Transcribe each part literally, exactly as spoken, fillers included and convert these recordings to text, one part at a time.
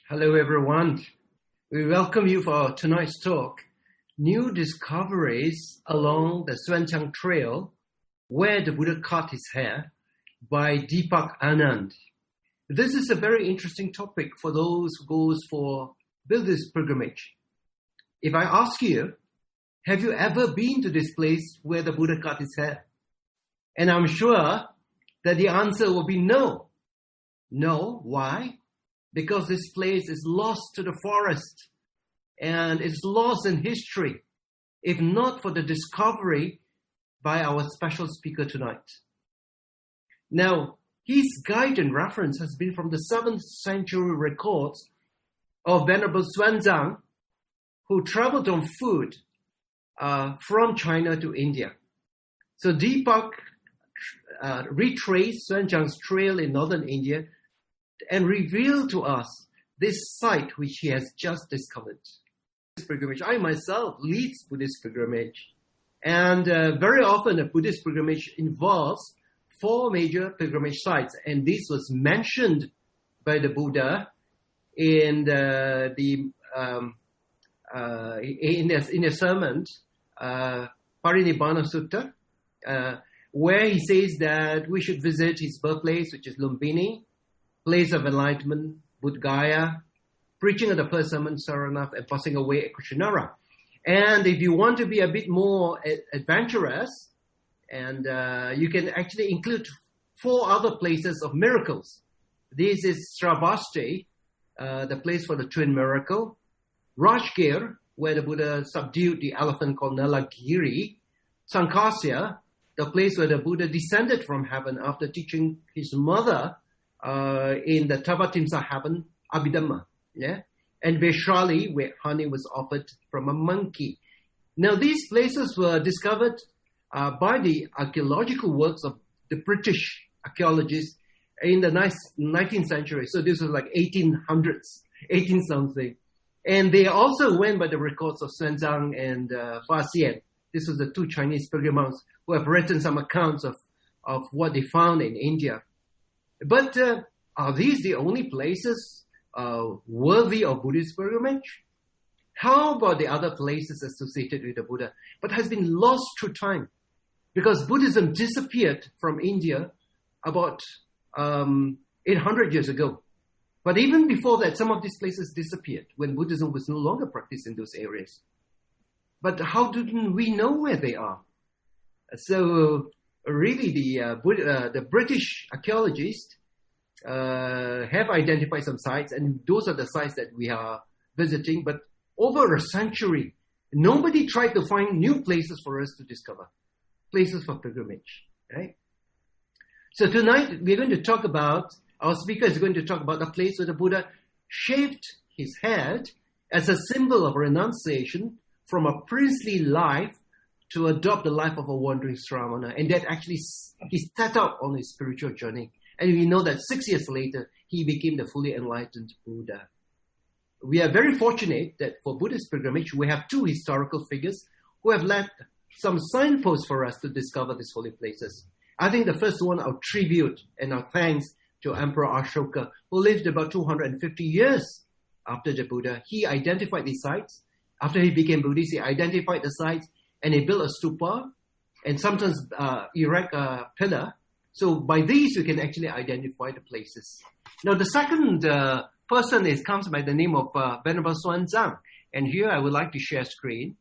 Hello, everyone. We welcome you for tonight's talk, New Discoveries Along the Xuanzang Trail, Where the Buddha Cut His Hair, by Deepak Anand. This is a very interesting topic for those who goes for Buddhist pilgrimage. If I ask you, have you ever been to this place where the Buddha cut his hair? And I'm sure that the answer will be no. No. Why? Because this place is lost to the forest and it's lost in history, if not for the discovery by our special speaker tonight. Now, his guide and reference has been from the seventh century records of Venerable Xuanzang, who traveled on foot uh, from China to India. So Deepak uh, retraced Xuanzang's trail in northern India and reveal to us this site which he has just discovered. Pilgrimage. I myself lead Buddhist pilgrimage, and uh, very often a Buddhist pilgrimage involves four major pilgrimage sites, and this was mentioned by the Buddha in the, the um, uh, in the in the sermon uh, Parinibbana Sutta, uh, where he says that we should visit his birthplace, which is Lumbini, place of enlightenment, Bodh Gaya, preaching of the first sermon, Saranath, and passing away at Kushinara. And if you want to be a bit more adventurous, and uh, you can actually include four other places of miracles. This is Sravasti, uh, the place for the twin miracle, Rajgir, where the Buddha subdued the elephant called Nalagiri, Sankasya, the place where the Buddha descended from heaven after teaching his mother Uh, in the Tavatimsa heaven, Abhidhamma, yeah, and Vaishali, where honey was offered from a monkey. Now, these places were discovered uh, by the archaeological works of the British archaeologists in the nineteenth century. So this was like eighteen hundreds, eighteen something. And they also went by the records of Xuanzang and uh, Fa Xian. This was the two Chinese pilgrims who have written some accounts of, of what they found in India. But uh, are these the only places uh, worthy of Buddhist pilgrimage? How about the other places associated with the Buddha, but has been lost through time? Because Buddhism disappeared from India about um, eight hundred years ago. But even before that, some of these places disappeared when Buddhism was no longer practiced in those areas. But how didn't we know where they are? So really, the uh, uh, the British archaeologists uh, have identified some sites, and those are the sites that we are visiting. But over a century, nobody tried to find new places for us to discover, places for pilgrimage, right? So tonight, we're going to talk about, our speaker is going to talk about the place where the Buddha shaved his head as a symbol of renunciation from a princely life to adopt the life of a wandering Sramana. And that actually, he set out on his spiritual journey. And we know that six years later, he became the fully enlightened Buddha. We are very fortunate that for Buddhist pilgrimage, we have two historical figures who have left some signposts for us to discover these holy places. I think the first one, our tribute and our thanks to Emperor Ashoka, who lived about two hundred fifty years after the Buddha. He identified these sites. After he became Buddhist, he identified the sites, and he built a stupa, and sometimes uh, erect a pillar. So by these, we can actually identify the places. Now, the second uh, person is comes by the name of uh, Venerable Xuanzang. And here I would like to share screen.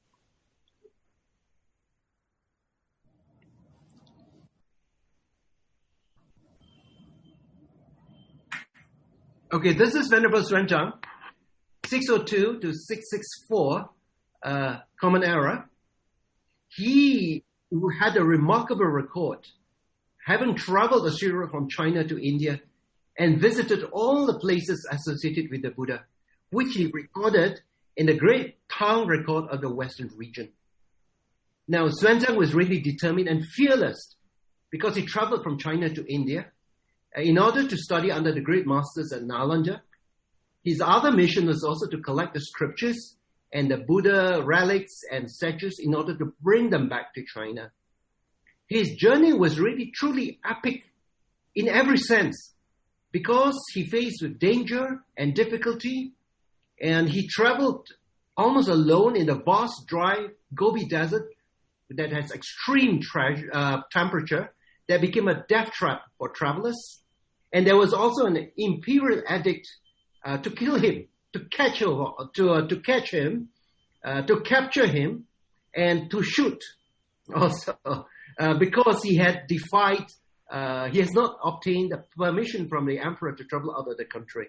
Okay, this is Venerable Xuanzang, six oh two to six sixty-four, uh, Common Era. He had a remarkable record, having traveled a serial from China to India and visited all the places associated with the Buddha, which he recorded in the great town record of the Western region. Now, Xuanzang was really determined and fearless because he traveled from China to India in order to study under the great masters at Nalanda. His other mission was also to collect the scriptures and the Buddha relics and statues in order to bring them back to China. His journey was really truly epic in every sense. because he faced with danger and difficulty, and he traveled almost alone in the vast, dry Gobi Desert that has extreme tre- uh, temperature, that became a death trap for travelers. And there was also an imperial edict uh, to kill him, to catch him, to uh, to catch him, uh, to capture him, and to shoot also, uh, because he had defied. Uh, he has not obtained a permission from the emperor to travel out of the country.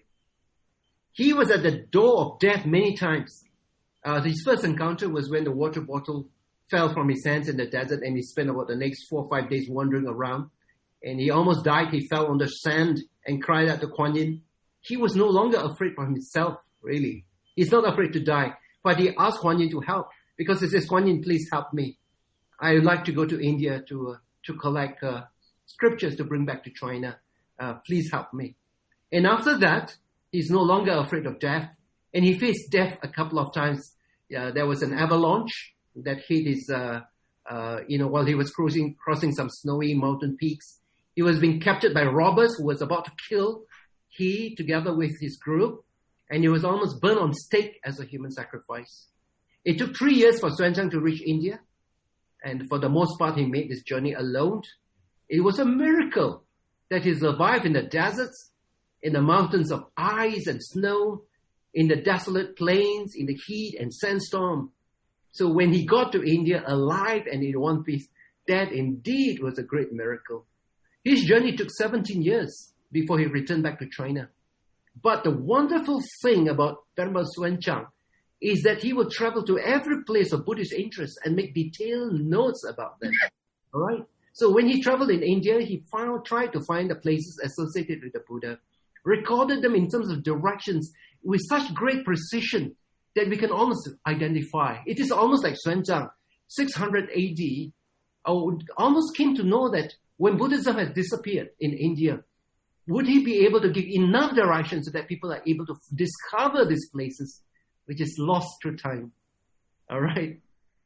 He was at the door of death many times. Uh, his first encounter was when the water bottle fell from his hands in the desert, and he spent about the next four or five days wandering around. And he almost died. He fell on the sand and cried out to Kuan Yin. He was no longer afraid for himself, really. He's not afraid to die. But he asked Kuan Yin to help, because he says, Kuan Yin, please help me. I would like to go to India to uh, to collect uh, scriptures to bring back to China. Uh, please help me. And after that, he's no longer afraid of death. And he faced death a couple of times. Uh, there was an avalanche that hit his, uh, uh, you know, while he was cruising, crossing some snowy mountain peaks. He was being captured by robbers who was about to kill he together with his group. And he was almost burned on stake as a human sacrifice. It took three years for Xuanzang to reach India. And for the most part, he made this journey alone. It was a miracle that he survived in the deserts, in the mountains of ice and snow, in the desolate plains, in the heat and sandstorm. So when he got to India alive and in one piece, that indeed was a great miracle. His journey took seventeen years before he returned back to China. But the wonderful thing about Venerable Xuanzang is that he would travel to every place of Buddhist interest and make detailed notes about them. All right? So when he traveled in India, he found, tried to find the places associated with the Buddha, recorded them in terms of directions with such great precision that we can almost identify. It is almost like Xuanzang, six hundred A D, almost came to know that when Buddhism has disappeared in India, would he be able to give enough direction so that people are able to discover these places, which is lost through time? All right.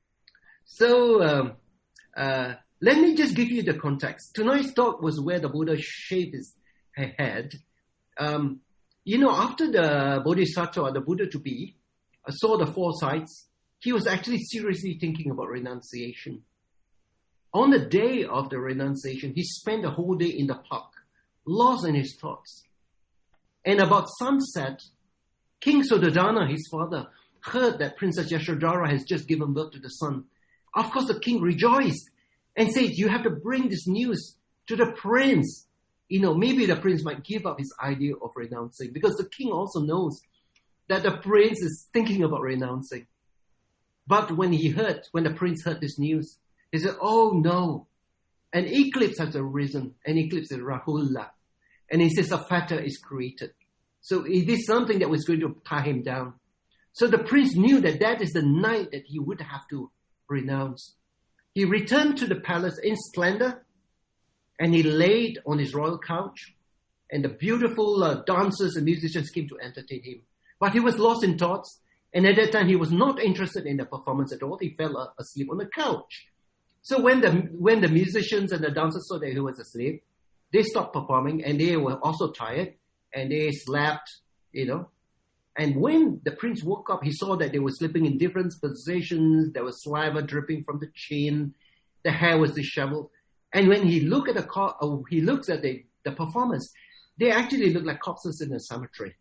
So um, uh, let me just give you the context. Tonight's talk was where the Buddha shaved his head. Um, you know, after the Bodhisattva, the Buddha to be, uh, saw the four sides, he was actually seriously thinking about renunciation. On the day of the renunciation, he spent the whole day in the park, lost in his thoughts. And about sunset, King Suddhodana, his father, heard that Princess Yashodhara has just given birth to the son. Of course, the king rejoiced and said, you have to bring this news to the prince. You know, maybe the prince might give up his idea of renouncing, because the king also knows that the prince is thinking about renouncing. But when he heard, when the prince heard this news, he said, oh no, an eclipse has arisen, an eclipse is Rahula. And he says a fetter is created. So it is something that was going to tie him down. So the prince knew that that is the night that he would have to renounce. He returned to the palace in splendor, and he laid on his royal couch, and the beautiful uh, dancers and musicians came to entertain him. But he was lost in thoughts, and at that time he was not interested in the performance at all. He fell uh, asleep on the couch. So when the when the musicians and the dancers saw that he was asleep, they stopped performing, and they were also tired, and they slept, you know. And when the prince woke up, he saw that they were sleeping in different positions. There was saliva dripping from the chin. The hair was disheveled. And when he looked at the co- oh, he looks at the, the performance, they actually looked like corpses in a cemetery.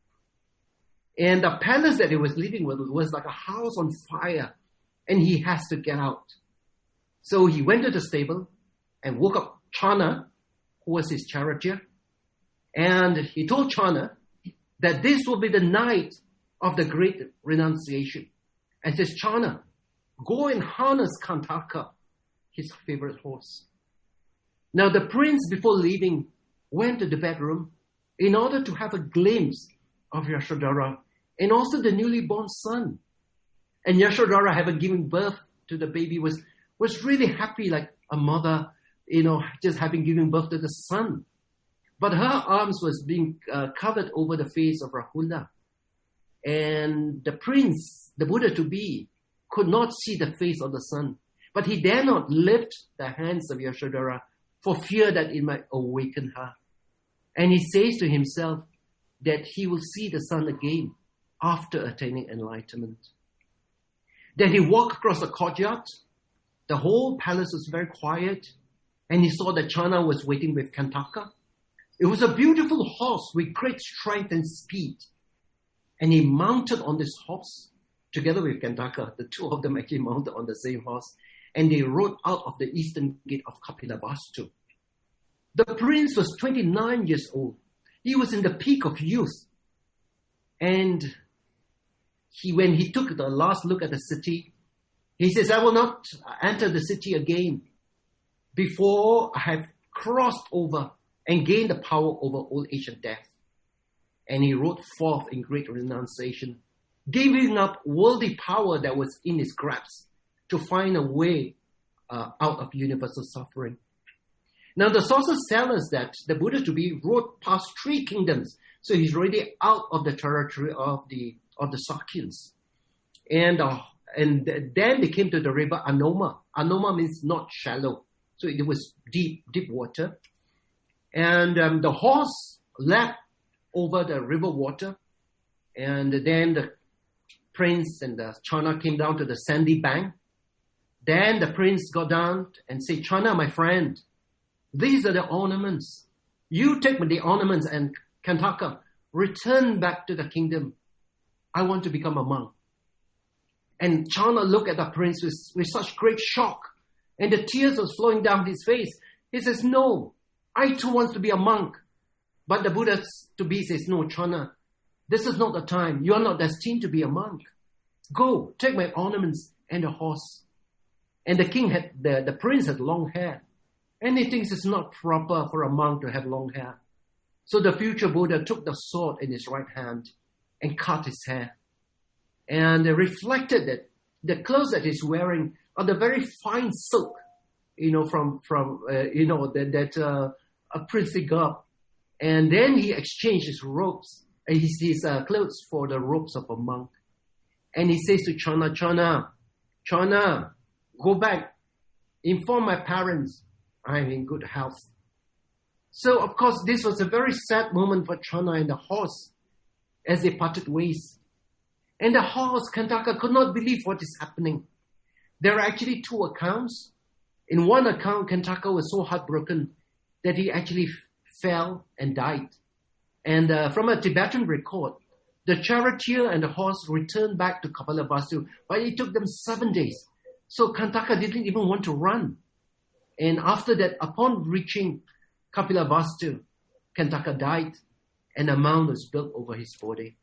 And the palace that he was living with was like a house on fire, and he has to get out. So he went to the stable and woke up Channa, who was his charioteer, and he told Channa that this will be the night of the great renunciation. And says, Channa, go and harness Kantaka, his favorite horse. Now the prince, before leaving, went to the bedroom in order to have a glimpse of Yashodhara and also the newly born son. And Yashodhara, having given birth to the baby, was, was really happy, like a mother, you know, just having given birth to the son. But her arms was being uh, covered over the face of Rahula. And the prince, the Buddha to be, could not see the face of the son. But he dare not lift the hands of Yashodhara for fear that it might awaken her. And he says to himself that he will see the sun again after attaining enlightenment. Then he walked across the courtyard. The whole palace was very quiet. And he saw that Channa was waiting with Kantaka. It was a beautiful horse with great strength and speed. And he mounted on this horse together with Kantaka. The two of them actually mounted on the same horse. And they rode out of the eastern gate of Kapilavastu. The prince was twenty-nine years old. He was in the peak of youth. And he, when he took the last look at the city, he says, I will not enter the city again before I have crossed over and gained the power over old age and death. And he rode forth in great renunciation, giving up worldly power that was in his grasp to find a way uh, out of universal suffering. Now the sources tell us that the Buddha to be rode past three kingdoms, so he's already out of the territory of the of the Sakyans, and uh, and then they came to the river Anoma. Anoma means not shallow, so it was deep deep water, and um, the horse leapt over the river water, and then the prince and the Channa came down to the sandy bank. Then the prince got down and said, Channa, my friend, these are the ornaments. You take the ornaments and Kantaka, return back to the kingdom. I want to become a monk. And Channa looked at the prince with, with such great shock, and the tears was flowing down his face. He says, no, I too want to be a monk. But the Buddha to be says, no, Channa, this is not the time. You are not destined to be a monk. Go, take my ornaments and the horse. And the king had, the, the prince had long hair. And he thinks it's not proper for a monk to have long hair. So the future Buddha took the sword in his right hand and cut his hair. And reflected that the clothes that he's wearing are the very fine silk, you know, from, from uh, you know, that, that uh, a princely garb. And then he exchanged his robes, uh, his, his uh, clothes for the robes of a monk. And he says to Channa, Channa, Channa, go back, inform my parents, I'm in good health. So, of course, this was a very sad moment for Channa and the horse as they parted ways. And the horse, Kantaka, could not believe what is happening. There are actually two accounts. In one account, Kantaka was so heartbroken that he actually f- fell and died. And uh, from a Tibetan record, the charioteer and the horse returned back to Kapilavastu, but it took them seven days. So Kantaka didn't even want to run. And after that, upon reaching Kapilavastu, Kantaka died, and a mound was built over his body.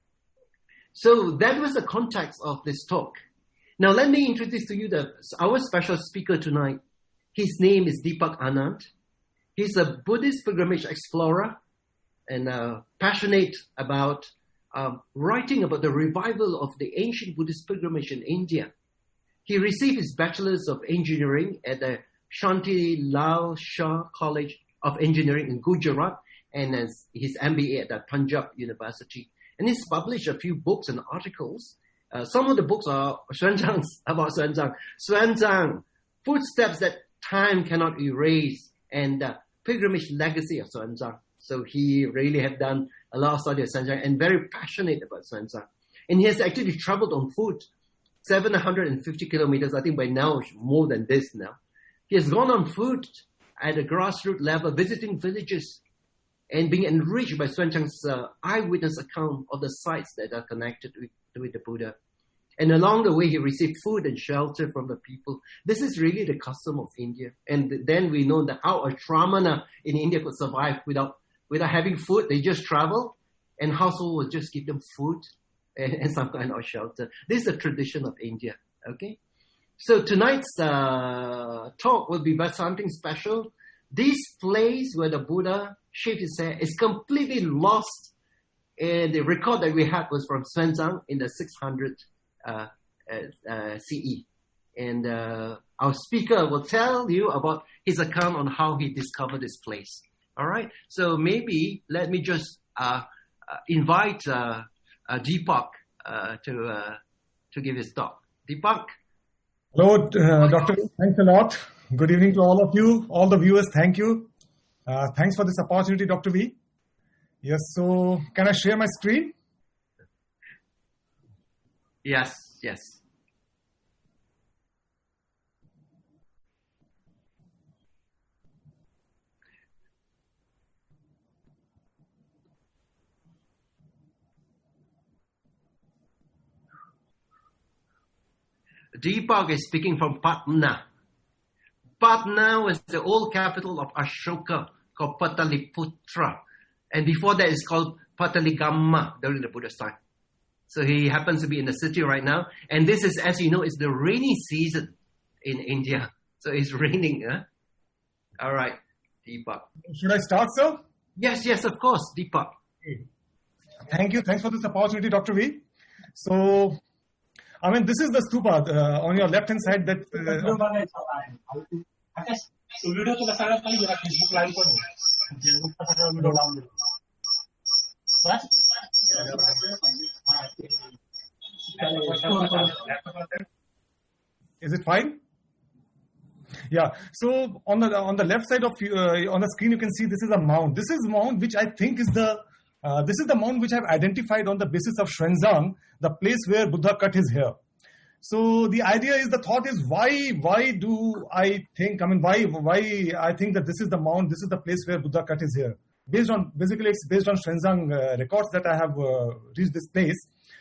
So that was the context of this talk. Now let me introduce to you the, our special speaker tonight. His name is Deepak Anand. He's a Buddhist pilgrimage explorer and uh, passionate about uh, writing about the revival of the ancient Buddhist pilgrimage in India. He received his Bachelor's of Engineering at the Shanti Lal Shah College of Engineering in Gujarat and as his M B A at the Punjab University. And he's published a few books and articles. Uh, some of the books are Xuanzang's, about Xuanzang. Xuanzang, Footsteps That Time Cannot Erase, and the Pilgrimage Legacy of Xuanzang. So he really had done a lot of study of Xuanzang and very passionate about Xuanzang. And he has actually traveled on foot seven hundred fifty kilometers. I think by now it's more than this now. He has gone on foot at a grassroots level, visiting villages and being enriched by Xuanzang's uh, eyewitness account of the sites that are connected with, with the Buddha. And along the way, he received food and shelter from the people. This is really the custom of India. And then we know that how a Shramana in India could survive without, without having food. They just travel, and household will just give them food and, and some kind of shelter. This is the tradition of India, okay? So tonight's uh, talk will be about something special. This place where the Buddha shaved his hair is completely lost. And the record that we had was from Xuanzang in the six hundred uh, uh, uh, C E. And uh, our speaker will tell you about his account on how he discovered this place. All right? So maybe let me just uh, uh, invite uh, uh, Deepak uh, to, uh, to give his talk. Deepak? Hello, uh, Doctor Thanks a lot. Good evening to all of you, all the viewers. Thank you. Uh, thanks for this opportunity, Doctor V. Yes, so can I share my screen? Yes, yes. Deepak is speaking from Patna. Patna was the old capital of Ashoka, called Pataliputra. And before that, it's called Pataligama during the Buddha's time. So he happens to be in the city right now. And this is, as you know, it's the rainy season in India. So it's raining. Huh? All right, Deepak. Should I start, sir? Yes, yes, of course, Deepak. Thank you. Thanks for this opportunity, Doctor V. So, I mean, this is the stupa uh, on your left-hand side that... Uh, is it fine? Yeah. So on the on the left side of uh, on the screen, you can see this is a mound. This is mound which I think is the uh, this is the mound which I've identified on the basis of Xuanzang, the place where Buddha cut his hair. So the idea is, the thought is, why why do I think? I mean, why why I think that this is the mound, this is the place where Buddha cut his hair. Based on basically, it's based on Xuanzang uh, records that I have uh, reached this place.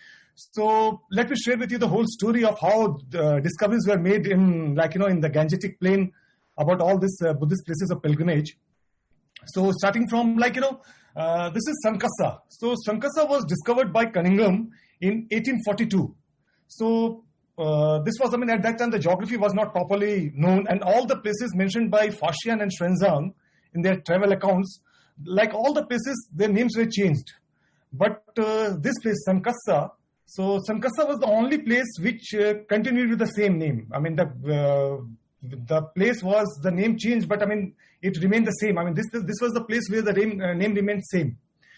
So let me share with you the whole story of how the discoveries were made in, like, you know, in the Gangetic Plain about all these uh, Buddhist places of pilgrimage. So starting from, like, you know, uh, this is Sankasa. So Sankasa was discovered by Cunningham in eighteen forty-two. So uh, this was, I mean, at that time the geography was not properly known, and all the places mentioned by Faxian and Xuanzang in their travel accounts, like all the places, their names were changed. But uh, this place, Sankasa, so Sankasa was the only place which uh, continued with the same name. I mean, the uh, the place was, the name changed, but I mean, it remained the same. I mean, this this was the place where the name, uh, name remained same.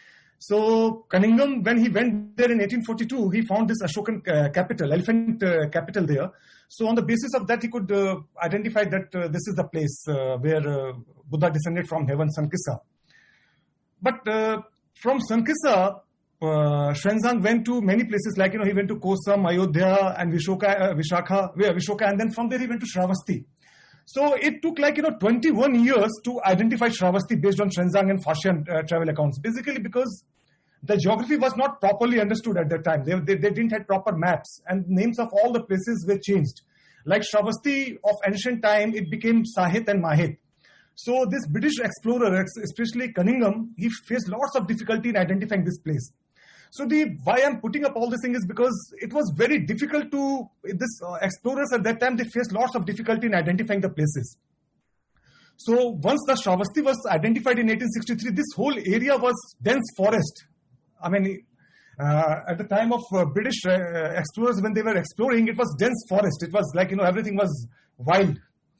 So Cunningham, when he went there in eighteen forty-two, he found this Ashokan uh, capital, elephant uh, capital there. So on the basis of that, he could uh, identify that uh, this is the place uh, where uh, Buddha descended from heaven, Sankisa. But uh, from Sankisa, Uh, Xuanzang went to many places, like, you know, he went to Kosam, Ayodhya, and Vishoka, uh, Vishakha, Vishoka, and then from there he went to Shravasti. So it took, like, you know, twenty-one years to identify Shravasti based on Xuanzang and Faxian uh, travel accounts. Basically because the geography was not properly understood at that time. They, they, they didn't have proper maps, and names of all the places were changed. Like Shravasti of ancient time, it became Sahit and Mahit. So this British explorer, especially Cunningham, he faced lots of difficulty in identifying this place. So the why I'm putting up all this thing is because it was very difficult to, this uh, explorers at that time, they faced lots of difficulty in identifying the places. So once the Shravasti was identified in eighteen sixty-three, this whole area was dense forest. I mean, uh, at the time of uh, British uh, explorers, when they were exploring, it was dense forest. It was like, you know, everything was wild.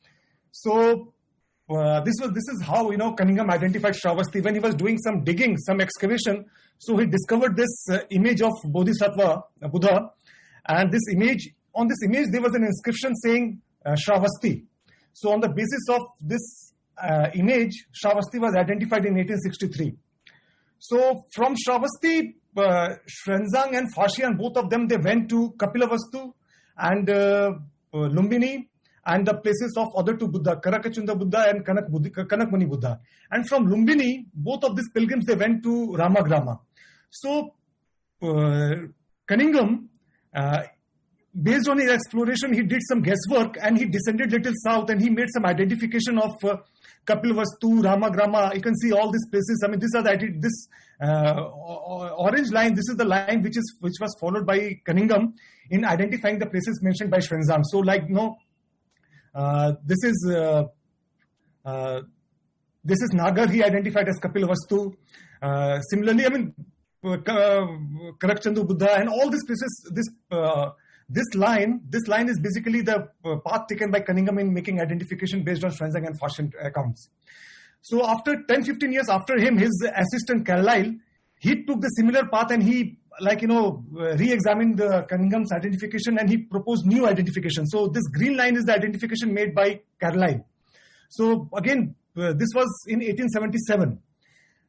So uh, this was this is how, you know, Cunningham identified Shravasti. When he was doing some digging, some excavation, so he discovered this uh, image of Bodhisattva, uh, Buddha, and this image, on this image there was an inscription saying uh, Shravasti. So on the basis of this uh, image, Shravasti was identified in eighteen sixty-three. So from Shravasti, uh, Xuanzang and Faxian, both of them, they went to Kapilavastu and uh, uh, Lumbini, and the places of other two Buddha, Karakachunda Buddha and Kanak Buddha, Kanakmani Buddha. And from Lumbini, both of these pilgrims, they went to Ramagrama. So uh, Cunningham, uh, based on his exploration, he did some guesswork, and he descended little south, and he made some identification of uh, Kapilavastu, Ramagrama. You can see all these places. I mean, these are the, this uh, orange line, this is the line which is which was followed by Cunningham in identifying the places mentioned by Xuanzang. So, like, you know, Uh, this is uh, uh, this is Nagar. He identified as Kapilavastu. Uh, similarly, I mean, uh, Karakchandu Buddha and all these places. This uh, this line, this line is basically the uh, path taken by Cunningham in making identification based on Xuanzang and Faxian accounts. So after ten, fifteen years after him, his assistant Carlyle, he took the similar path, and he, like, you know, uh, re-examined the Cunningham's identification, and he proposed new identification. So this green line is the identification made by Carlyle. So again, uh, this was in eighteen seventy-seven.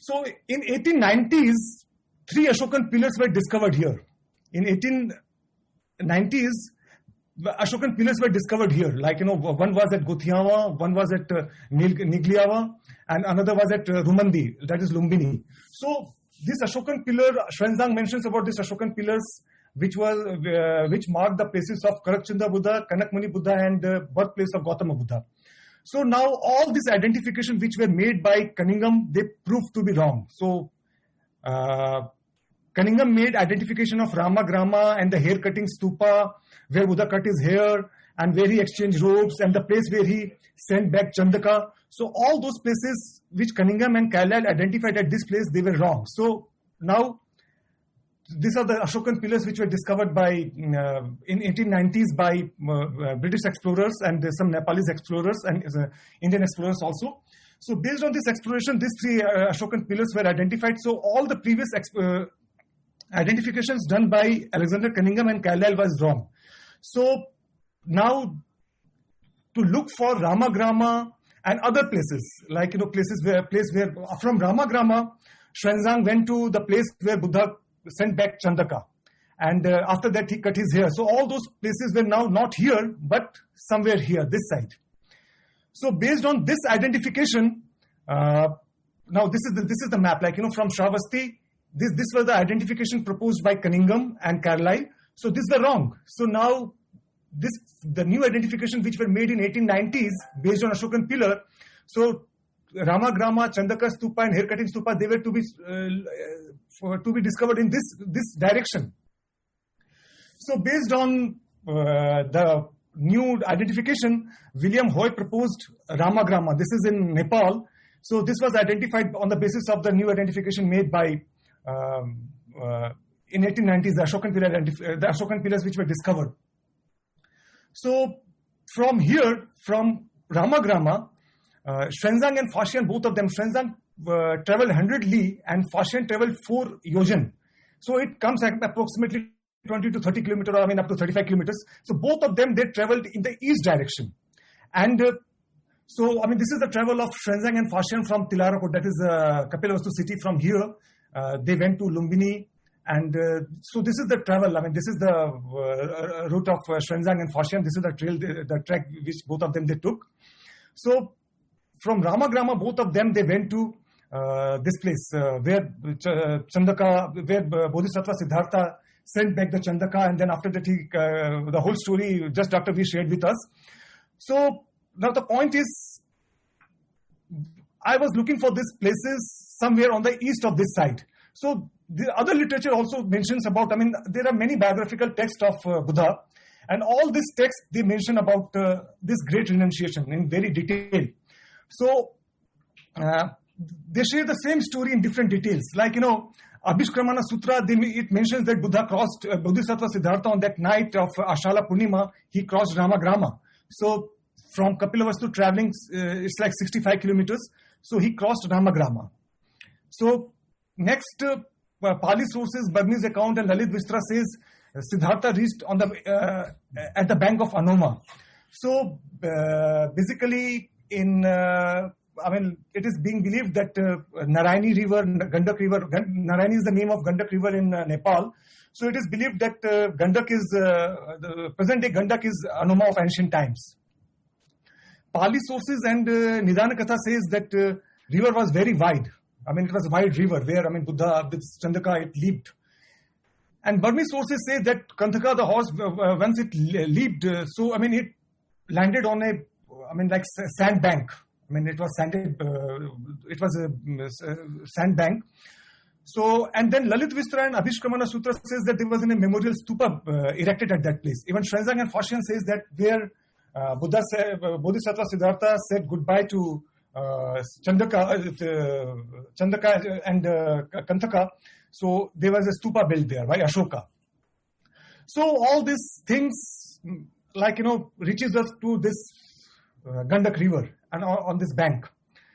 So in eighteen nineties, three Ashokan pillars were discovered here. In eighteen nineties, Ashokan pillars were discovered here. Like, you know, one was at Gothiawa, one was at uh, Nigliawa, and another was at uh, Rumandi, that is Lumbini. So this Ashokan pillar, Xuanzang mentions about this Ashokan pillars, which was uh, which marked the places of Karakchanda Buddha, Kanakmani Buddha, and uh, birthplace of Gautama Buddha. So now all these identifications which were made by Cunningham, they proved to be wrong. So uh, Cunningham made identification of Ramagrama and the hair cutting stupa, where Buddha cut his hair and where he exchanged robes, and the place where he sent back Chandaka. So all those places which Cunningham and Carlyle identified at this place, they were wrong. So now these are the Ashokan pillars which were discovered by uh, in eighteen nineties by uh, British explorers and uh, some Nepalese explorers and uh, Indian explorers also. So based on this exploration, these three uh, Ashokan pillars were identified. So all the previous exp- uh, identifications done by Alexander Cunningham and Carlyle was wrong. So now to look for Ramagrama and other places, like, you know, places where place where from Ramagrama, Xuanzang went to the place where Buddha sent back Chandaka, and uh, after that he cut his hair. So all those places were now not here but somewhere here, this side. So based on this identification, uh, now this is the, this is the map, like, you know, from Shravasti, this this was the identification proposed by Cunningham and Carlyle. So this is wrong. So now this the new identification which were made in eighteen nineties based on Ashokan pillar. So Ramagrama, Chandaka stupa, and hair cutting stupa, they were to be uh, for, to be discovered in this this direction. So based on uh, the new identification, William Hoy proposed Ramagrama. This is in Nepal. So this was identified on the basis of the new identification made by um, uh, in eighteen nineties, the Ashokan pillar, the Ashokan pillars which were discovered. So from here, from Ramagrama, uh, Xuanzang and Faxian, both of them, Xuanzang uh, traveled one hundred li and Faxian traveled four yojan. So it comes at approximately twenty to thirty kilometers, I mean up to thirty-five kilometers. So both of them, they traveled in the east direction. And uh, so, I mean, this is the travel of Xuanzang and Faxian from Tilarakot, that is uh, Kapilavastu city. From here, uh, they went to Lumbini. And uh, so this is the travel, I mean, this is the uh, route of uh, Xuanzang and Faxian. This is the trail, the, the track which both of them they took. So from Ramagrama, both of them, they went to uh, this place uh, where Ch- Chandaka, where uh, Bodhisattva Siddhartha sent back the Chandaka, and then after that, he, uh, the whole story just after we shared with us. So now the point is, I was looking for these places somewhere on the east of this side. So the other literature also mentions about, I mean, there are many biographical texts of uh, Buddha, and all these texts, they mention about uh, this great renunciation in very detail. So uh, they share the same story in different details. Like, you know, Abhishkramana Sutra, they, it mentions that Buddha crossed uh, Bodhisattva Siddhartha on that night of uh, Ashala Purnima, he crossed Ramagrama. So from Kapilavastu traveling, uh, it's like sixty-five kilometers. So he crossed Ramagrama. So next, uh, Pali sources, Burmese account, and Lalit Vistra says uh, Siddhartha reached on the uh, at the bank of Anoma. So uh, basically, in uh, I mean, it is being believed that uh, Narayani River, Gandak River, Narayani is the name of Gandak River in uh, Nepal. So it is believed that uh, Gandak is uh, the present day Gandak is Anoma of ancient times. Pali sources and uh, Nidana Katha says that uh, river was very wide. I mean, it was a wide river where, I mean, Buddha with Chandaka, it leaped. And Burmese sources say that Kanthaka, the horse, uh, once it leaped, uh, so, I mean, it landed on a, I mean, like sand bank. I mean, it was sanded, uh, it was a, a sand bank. So, and then Lalit Vistra and Abhishkramana Sutra says that there was a memorial stupa uh, erected at that place. Even Xuanzang and Faxian says that where uh, Buddha said, uh, Bodhisattva Siddhartha said goodbye to Uh, Chandaka, uh, Chandaka and uh, Kanthaka. So there was a stupa built there by Ashoka. So all these things, like, you know, reaches us to this uh, Gandak river and on, on this bank.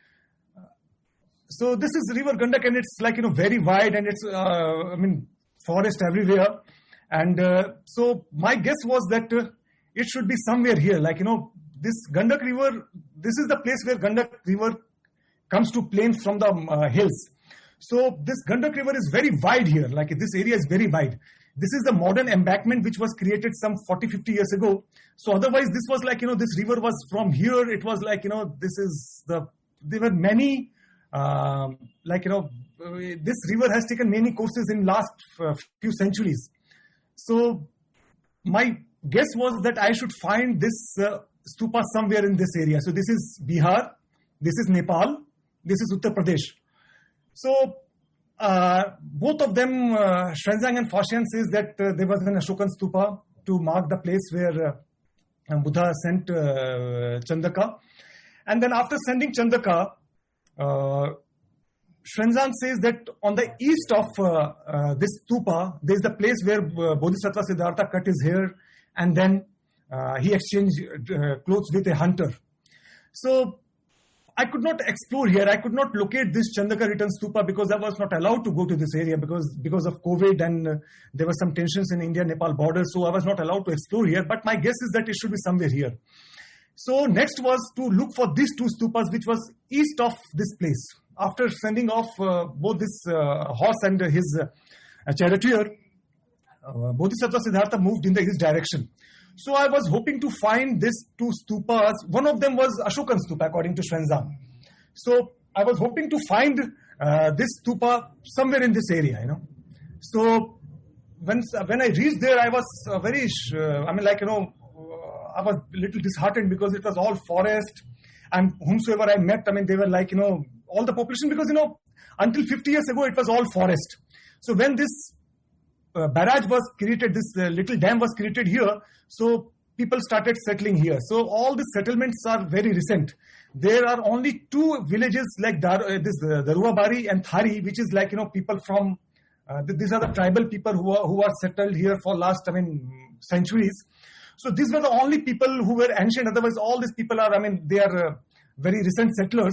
So this is river Gandak, and it's like, you know, very wide, and it's, uh, I mean, forest everywhere. And uh, so my guess was that uh, it should be somewhere here, like, you know, this Gandak river, this is the place where Gandak river comes to plains from the uh, hills. So this Gandak River is very wide here. Like this area is very wide. This is the modern embankment which was created some forty, fifty years ago. So otherwise this was like, you know, this river was from here. It was like, you know, this is the, there were many, um, like, you know, uh, this river has taken many courses in last uh, few centuries. So my guess was that I should find this uh, stupa somewhere in this area. So this is Bihar, this is Nepal, this is Uttar Pradesh. So uh, both of them, uh, Xuanzang and Faxian, says that uh, there was an Ashokan stupa to mark the place where uh, Buddha sent uh, Chandaka. And then after sending Chandaka, uh, Xuanzang says that on the east of uh, uh, this stupa, there is the place where uh, Bodhisattva Siddhartha cut his hair and then uh, he exchanged uh, clothes with a hunter. So I could not explore here. I could not locate this Chandaka written stupa because I was not allowed to go to this area because, because of COVID and uh, there were some tensions in India-Nepal border. So I was not allowed to explore here. But my guess is that it should be somewhere here. So next was to look for these two stupas which was east of this place. After sending off uh, both this uh, horse and his uh, charioteer, uh, Bodhisattva Siddhartha moved in the east direction. So I was hoping to find these two stupas. One of them was Ashokan stupa, according to Xuanzang. So I was hoping to find uh, this stupa somewhere in this area, you know. So when when I reached there, I was uh, very, uh, I mean, like, you know, uh, I was a little disheartened because it was all forest. And whomsoever I met, I mean, they were like, you know, all the population, because, you know, until fifty years ago, it was all forest. So when this uh, barrage was created, this uh, little dam was created here, so people started settling here. So all the settlements are very recent. There are only two villages like Dar, uh, this uh, Daruabari and Thari, which is like, you know, people from, uh, these are the tribal people who are, who are settled here for last, I mean, centuries. So these were the only people who were ancient. Otherwise, all these people are, I mean, they are uh, very recent settlers.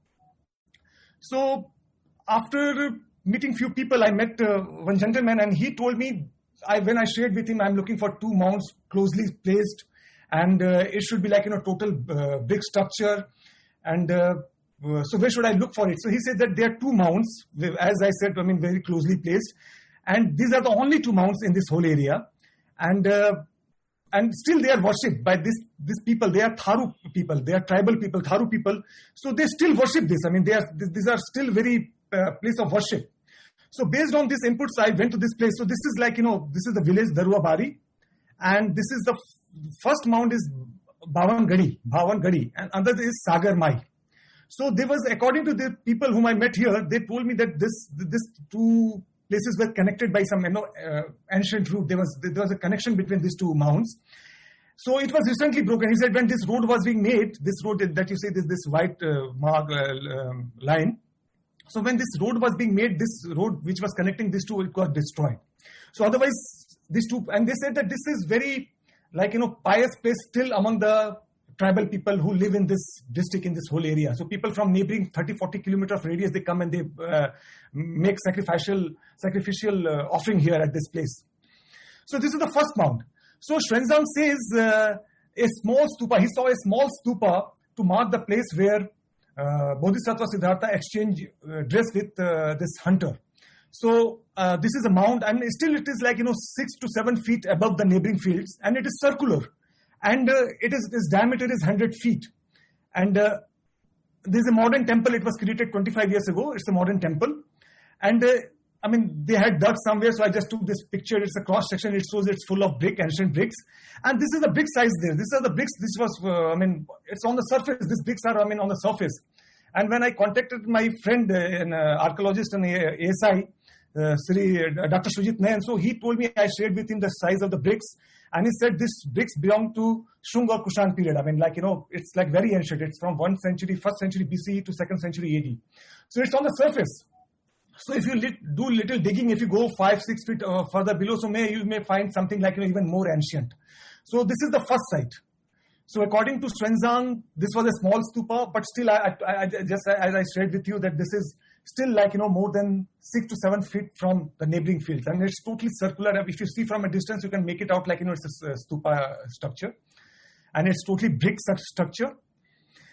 So after meeting few people, I met uh, one gentleman and he told me, I, when I shared with him, I'm looking for two mounds closely placed and uh, it should be like, you know, total uh, brick structure. And uh, uh, so where should I look for it? So he said that there are two mounds, as I said, I mean, very closely placed. And these are the only two mounds in this whole area. And uh, and still they are worshipped by this, these people. They are Tharu people. They are tribal people, Tharu people. So they still worship this. I mean, they are, these are still very uh, place of worship. So based on these inputs, I went to this place. So this is like, you know, this is the village Daruabari. And this is the f- first mound is Bhavan Gadi, Bhavan Gadi. And another is Sagar Mai. So there was, according to the people whom I met here, they told me that this, this two places were connected by some, you know, uh, ancient route. There was, there was a connection between these two mounds. So it was recently broken. He said when this road was being made, this road that you see, this, this white uh, mark uh, um, line. So when this road was being made, this road which was connecting these two, it got destroyed. So otherwise, these two, and they said that this is very, like, you know, pious place still among the tribal people who live in this district, in this whole area. So people from neighboring thirty, forty kilometer of radius, they come and they uh, make sacrificial, sacrificial uh, offering here at this place. So this is the first mound. So Xuanzang says uh, a small stupa, he saw a small stupa to mark the place where uh, Bodhisattva Siddhartha exchanged uh, dress with uh, this hunter. So uh, this is a mound, and still it is like, you know, six to seven feet above the neighboring fields, and it is circular. And uh, it is, its diameter is one hundred feet. And uh, there is a modern temple. It was created twenty-five years ago. It's a modern temple. And uh, I mean, they had dug somewhere, so I just took this picture. It's a cross section. It shows it's full of brick, ancient bricks. And this is the brick size there. These are the bricks. This was, uh, I mean, it's on the surface. These bricks are, I mean, on the surface. And when I contacted my friend, uh, an uh, archaeologist and A S I, uh, Sri, uh, Doctor Sujit Nayan, so he told me, I shared with him the size of the bricks. And he said this bricks belong to Shung or Kushan period. I mean, like, you know, it's like very ancient. It's from one century, first century B C E to second century A D. So it's on the surface. So if you lit, do little digging, if you go five, six feet uh, further below, so may, you may find something like, you know, even more ancient. So this is the first site. So according to Xuanzang, this was a small stupa, but still, I, I, I just as I shared with you that this is still like, you know, more than six to seven feet from the neighboring fields. And it's totally circular. If you see from a distance, you can make it out like, you know, it's a stupa structure. And it's totally brick structure.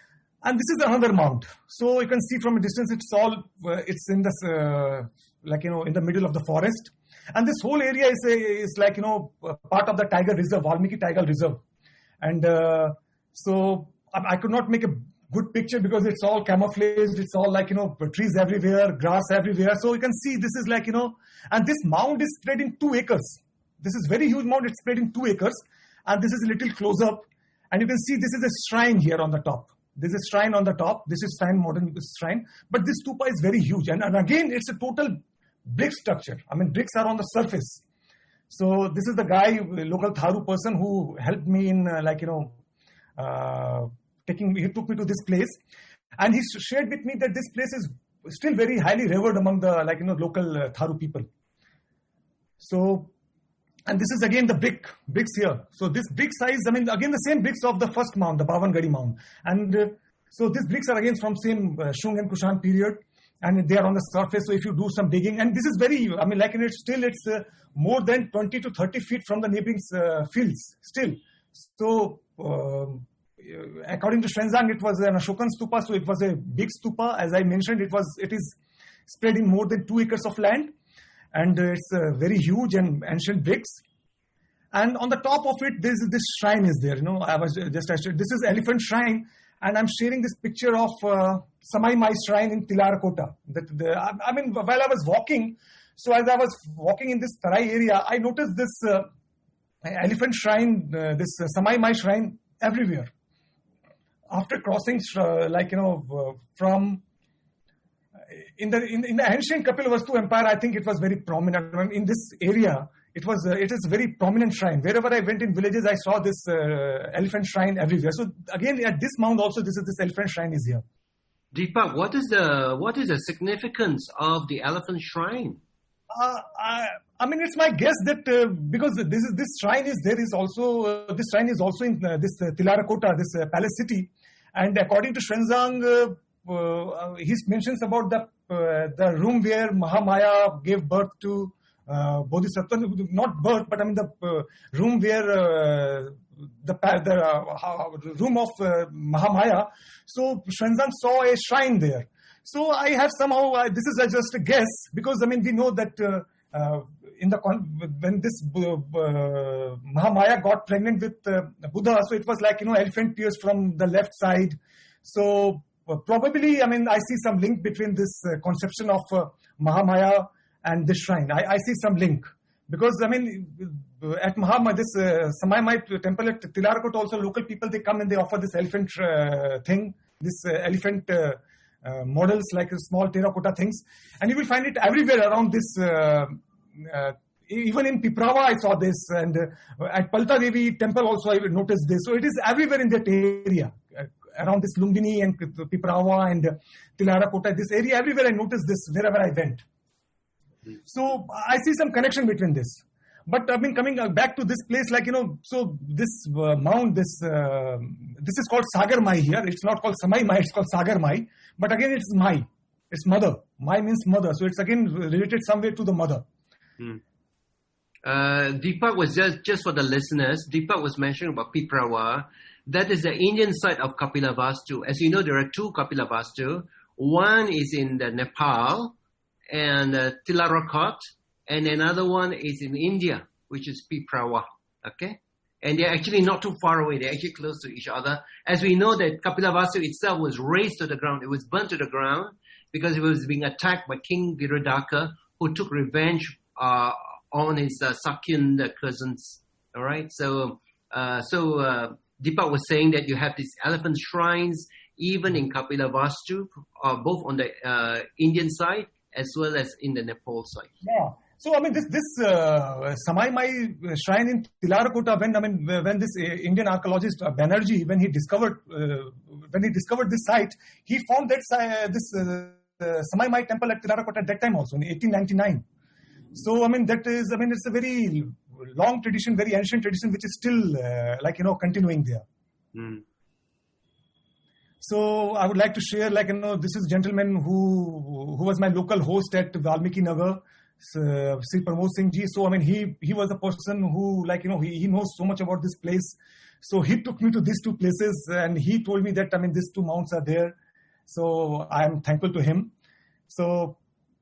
And this is another mound. So you can see from a distance, it's all, uh, it's in this, uh, like, you know, in the middle of the forest. And this whole area is, a, is like, you know, part of the Tiger Reserve, Valmiki Tiger Reserve. And uh, so I, I could not make a good picture because it's all camouflaged. It's all like, you know, trees everywhere, grass everywhere. So you can see this is like, you know, and this mound is spread in two acres. This is very huge mound. It's spread in two acres. And this is a little close up. And you can see this is a shrine here on the top. There's a shrine on the top. This is shrine, modern shrine. But this stupa is very huge. And, and again, it's a total brick structure. I mean, bricks are on the surface. So this is the guy, local Tharu person who helped me in uh, like, you know, uh, taking, he took me to this place. And he shared with me that this place is still very highly revered among the, like, you know, local uh, Tharu people. So, and this is again the brick, bricks here. So this brick size, I mean, again, the same bricks of the first mound, the Bhavangadi mound. And uh, so these bricks are again from same uh, Shung and Kushan period. And they are on the surface. So if you do some digging, and this is very, I mean, like in it, still it's uh, more than twenty to thirty feet from the neighboring uh, fields, still. So, uh, according to Xuanzang, it was an Ashokan stupa. So it was a big stupa. As I mentioned, it was, it is spread in more than two acres of land. And uh, it's uh, very huge and ancient bricks. And on the top of it, there's this shrine is there. You know, I was just, I said, this is Elephant Shrine. And I'm sharing this picture of uh, Samai Mai Shrine in Tilarakota. That the, I, I mean, while I was walking, so as I was walking in this Tarai area, I noticed this uh, Elephant Shrine, uh, this uh, Samai Mai Shrine everywhere. After crossing, uh, like, you know, uh, from, in the in, in the ancient Kapilavastu Empire, I think it was very prominent. I mean, in this area, it was uh, it is a very prominent shrine. Wherever I went in villages, I saw this uh, elephant shrine everywhere. So again, at this mound also, this is this elephant shrine is here. Deepak, what is the what is the significance of the elephant shrine? Uh, I, I mean, it's my guess that uh, because this is this shrine is there is also uh, this shrine is also in uh, this uh, Tilarakota, this uh, palace city, and according to Xuanzang, uh, uh, he mentions about the uh, the room where Mahamaya gave birth to. Uh, Bodhisattva, not birth, but I mean the uh, room where uh, the, the uh, room of uh, Mahamaya. So Xuanzang saw a shrine there. So I have somehow, uh, this is uh, just a guess, because I mean we know that uh, uh, in the when this uh, uh, Mahamaya got pregnant with uh, Buddha, so it was like, you know, elephant ears from the left side. So uh, probably, I mean, I see some link between this uh, conception of uh, Mahamaya and this shrine. I, I see some link. Because, I mean, at Mahamaya, this uh, Samai Mai temple at Tilarakot also, local people, they come and they offer this elephant uh, thing, this uh, elephant uh, uh, models, like uh, small terracotta things. And you will find it everywhere around this, uh, uh, even in Piprawa I saw this, and uh, at Palta Devi temple also I noticed this. So it is everywhere in that area. Uh, around this Lumbini and Piprawa and uh, Tilarakota, this area, everywhere I noticed this wherever I went. So I see some connection between this. But I mean, coming back to this place, like, you know, so this uh, mound, this uh, this is called Sagar Mai here. It's not called Samai Mai, it's called Sagar Mai. But again, it's Mai. It's mother. Mai means mother. So it's again related somewhere to the mother. Hmm. Uh, Deepak was just, just for the listeners, Deepak was mentioning about Piprawa. That is the Indian side of Kapilavastu. As you know, there are two Kapilavastu. One is in the Nepal, and uh, Tilarakot, and another one is in India, which is Piprawa, okay? And they're actually not too far away. They're actually close to each other. As we know that Kapilavastu itself was razed to the ground. It was burnt to the ground because it was being attacked by King Viradaka, who took revenge uh, on his uh, Sakyan cousins, all right? So, uh, so uh, Deepak was saying that you have these elephant shrines, even in Kapilavastu, uh, both on the uh, Indian side, as well as in the Nepal side. Yeah. So I mean, this this uh, Samai Mai shrine in Tilarakota, when I mean when this uh, Indian archaeologist uh, Banerjee, when he discovered uh, when he discovered this site, he found that uh, this uh, uh, Samai Mai temple at Tilarakota at that time also in eighteen ninety-nine. So I mean that is I mean it's a very long tradition, very ancient tradition, which is still uh, like you know continuing there. Mm. So I would like to share, like, you know, this is a gentleman who who was my local host at Valmiki Nagar. uh, Sri Pramod Singh Ji. So, I mean, he, he was a person who, like, you know, he, he knows so much about this place. So he took me to these two places and he told me that, I mean, these two mounts are there. So I am thankful to him. So,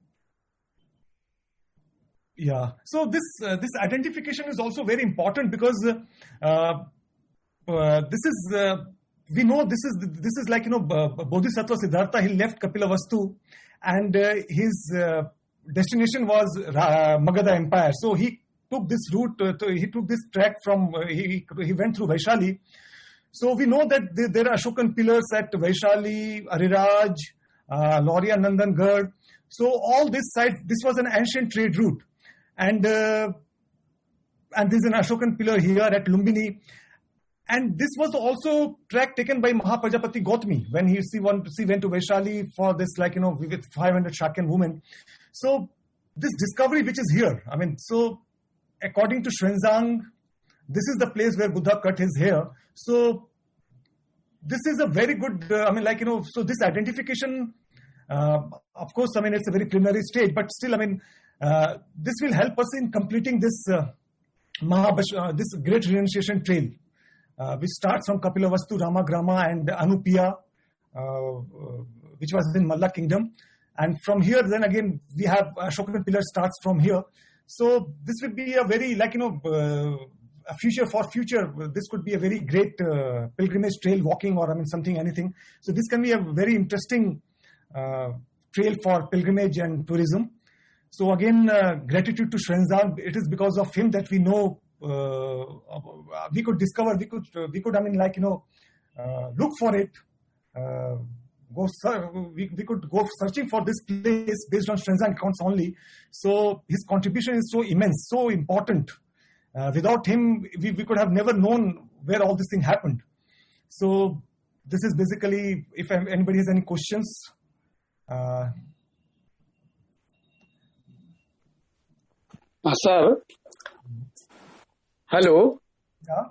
yeah. So this uh, this identification is also very important because uh, uh, this is, uh, we know this is, this is like, you know, Bodhisattva Siddhartha, he left Kapilavastu and uh, his uh, destination was uh, Magadha Empire. So he took this route, uh, to, he took this track from, uh, he, he went through Vaishali. So we know that there, there are Ashokan pillars at Vaishali, Ariraj, uh, Lauria Nandangarh. So all this side, this was an ancient trade route. And uh, and there's an Ashokan pillar here at Lumbini. And this was also track taken by Mahaprajapati Gautami when he, he, went, he went to Vaishali for this, like, you know, with five hundred Shakyan women. So this discovery which is here, I mean, so according to Xuanzang, this is the place where Buddha cut his hair. So this is a very good, uh, I mean, like, you know, so this identification, uh, of course, I mean, it's a very preliminary stage, but still, I mean, uh, this will help us in completing this uh, Mahabash, uh, this great renunciation trail, uh, which starts from Kapilavastu, Ramagrama and Anupiya, uh, which was in Malla Kingdom. And from here, then again, we have Ashokan pillar starts from here. So this will be a very, like, you know, uh, a future for future. This could be a very great uh, pilgrimage trail walking or, I mean, something, anything. So this can be a very interesting uh, trail for pilgrimage and tourism. So again, uh, gratitude to Xuanzang. It is because of him that we know, uh, we could discover, we could, uh, we could, I mean, like, you know, uh, look for it. Uh, Go, we, we could go searching for this place based on Xuanzang accounts only. So his contribution is so immense, so important. Uh, without him, we, we could have never known where all this thing happened. So this is basically, if anybody has any questions. Uh, uh, sir, hello. Yeah.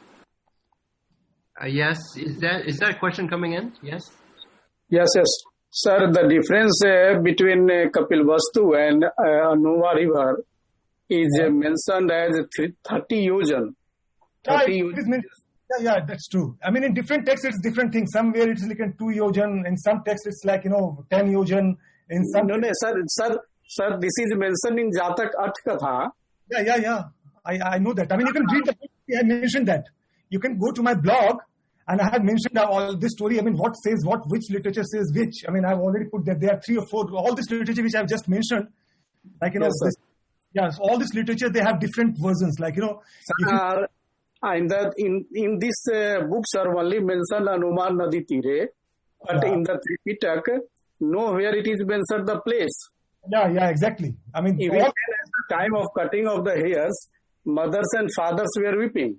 Uh, yes, is that is that a question coming in? Yes. Yes, yes. Sir, the difference uh, between uh, Kapilavastu and uh, Anuva river is uh, mentioned as thirty yojan. thirty yeah, it is meant, yeah, yeah, that's true. I mean, in different texts, it's different things. Somewhere it's like in two yojan. In some texts, it's like, you know, ten yojan. In some... No, no, sir, sir, sir, this is mentioned in Jatak Arthakatha. Yeah, yeah, yeah. I, I know that. I mean, you can read the book. I mentioned that. You can go to my blog. And I have mentioned all this story. I mean, what says what, which literature says which. I mean, I've already put that there are three or four, all this literature which I've just mentioned. Like, you know, yes, this, yeah, so all this literature, they have different versions. Like, you know. Sir, you, in, the, in, in this uh, book, sir, only mentioned Anuman Nadi Tire. But yeah. In the Tripitak, nowhere it is mentioned the place. Yeah, yeah, exactly. I mean, even all, at the time of cutting of the hairs, mothers and fathers were weeping.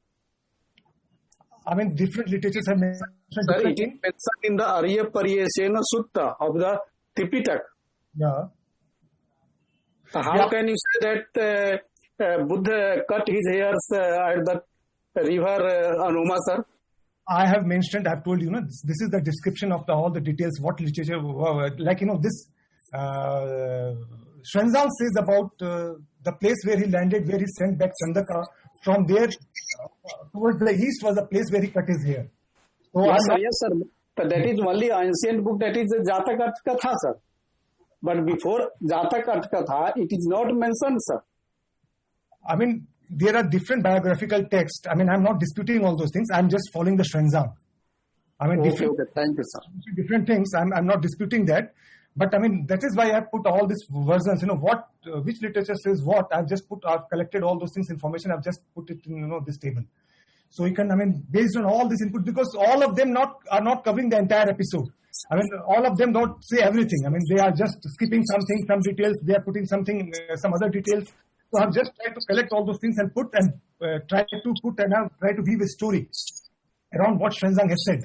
I mean, different literatures have mentioned. Sir, it is mentioned in the Arya Pariyesena Sutta of the Tripitak. Yeah. So how yeah. can you say that uh, uh, Buddha cut his hairs uh, at the river uh, Anuma, sir? I have mentioned, I've told you, you know, this, this is the description of the, all the details, what literature, uh, like, you know, this, uh, Xuanzang says about uh, the place where he landed, where he sent back Chandaka. From there, uh, towards the east was a place where he cut his hair. So yes, sir, yes, sir. But that is only ancient book, that is Jatak Arthakatha, sir. But before Jatak Arthakatha, it is not mentioned, sir. I mean, there are different biographical texts. I mean, I'm not disputing all those things. I'm just following the Xuanzang. I mean, okay, different, okay. Thank you, sir. Different things. I'm, I'm not disputing that. But I mean, that is why I put all these versions, you know, what, uh, which literature says what. I've just put, I've collected all those things, information. I've just put it in, you know, this table. So you can, I mean, based on all this input, because all of them not are not covering the entire episode. I mean, all of them don't say everything. I mean, they are just skipping something, some details. They are putting something, uh, some other details. So I've just tried to collect all those things and put and uh, try to put and now try to weave a story around what Xuanzang has said.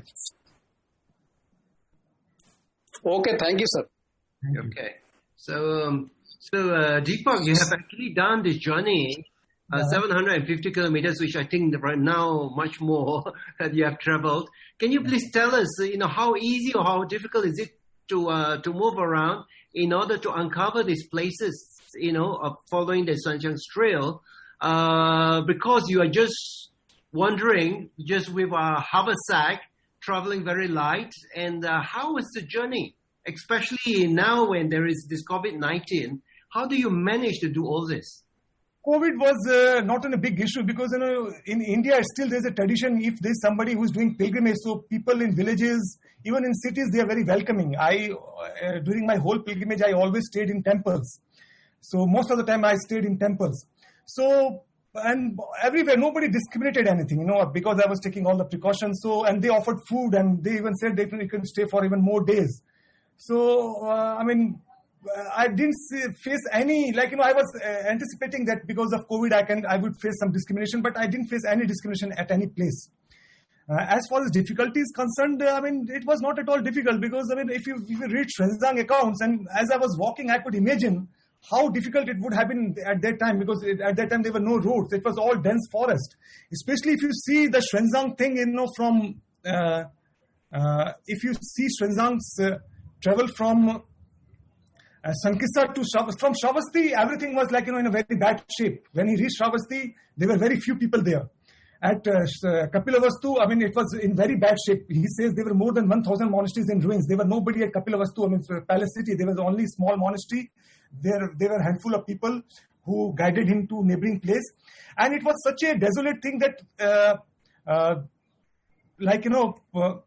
Okay, thank you, sir. Okay. So, um, so uh, Deepak, you have actually done this journey, uh, yeah. seven hundred fifty kilometers, which I think right now much more that you have traveled. Can you please tell us, you know, how easy or how difficult is it to uh, to move around in order to uncover these places you know, of following the Sunchang Trail, uh, because you are just wandering, just with a haversack, traveling very light. And uh, how was the journey, especially now when there is this COVID nineteen? How do you manage to do all this? COVID was uh, not a big issue because, you know, in India, still there's a tradition. If there's somebody who's doing pilgrimage, so people in villages, even in cities, they are very welcoming. I, uh, during my whole pilgrimage, I always stayed in temples. So most of the time I stayed in temples. So, and everywhere, nobody discriminated anything, you know, because I was taking all the precautions. So, and they offered food and they even said they can, you can stay for even more days. So, uh, I mean, I didn't see, face any, like, you know, I was uh, anticipating that because of COVID, I can, I would face some discrimination, but I didn't face any discrimination at any place. Uh, as far as difficulty is concerned, uh, I mean, it was not at all difficult because, I mean, if you, if you read Xuanzang accounts, and as I was walking, I could imagine how difficult it would have been at that time, because it, at that time there were no roads. It was all dense forest. Especially if you see the Xuanzang thing, you know, from, uh, uh, if you see Xuanzang's uh, travel from Uh, Sankissa to Shravasti, from Shravasti, everything was like, you know, in a very bad shape. When he reached Shravasti, there were very few people there. At uh, Kapilavastu, I mean, it was in very bad shape. He says there were more than one thousand monasteries in ruins. There were nobody at Kapilavastu, I mean, Palace City. There was only small monastery. There, there were a handful of people who guided him to neighboring place. And it was such a desolate thing that, uh, uh, like, you know, uh,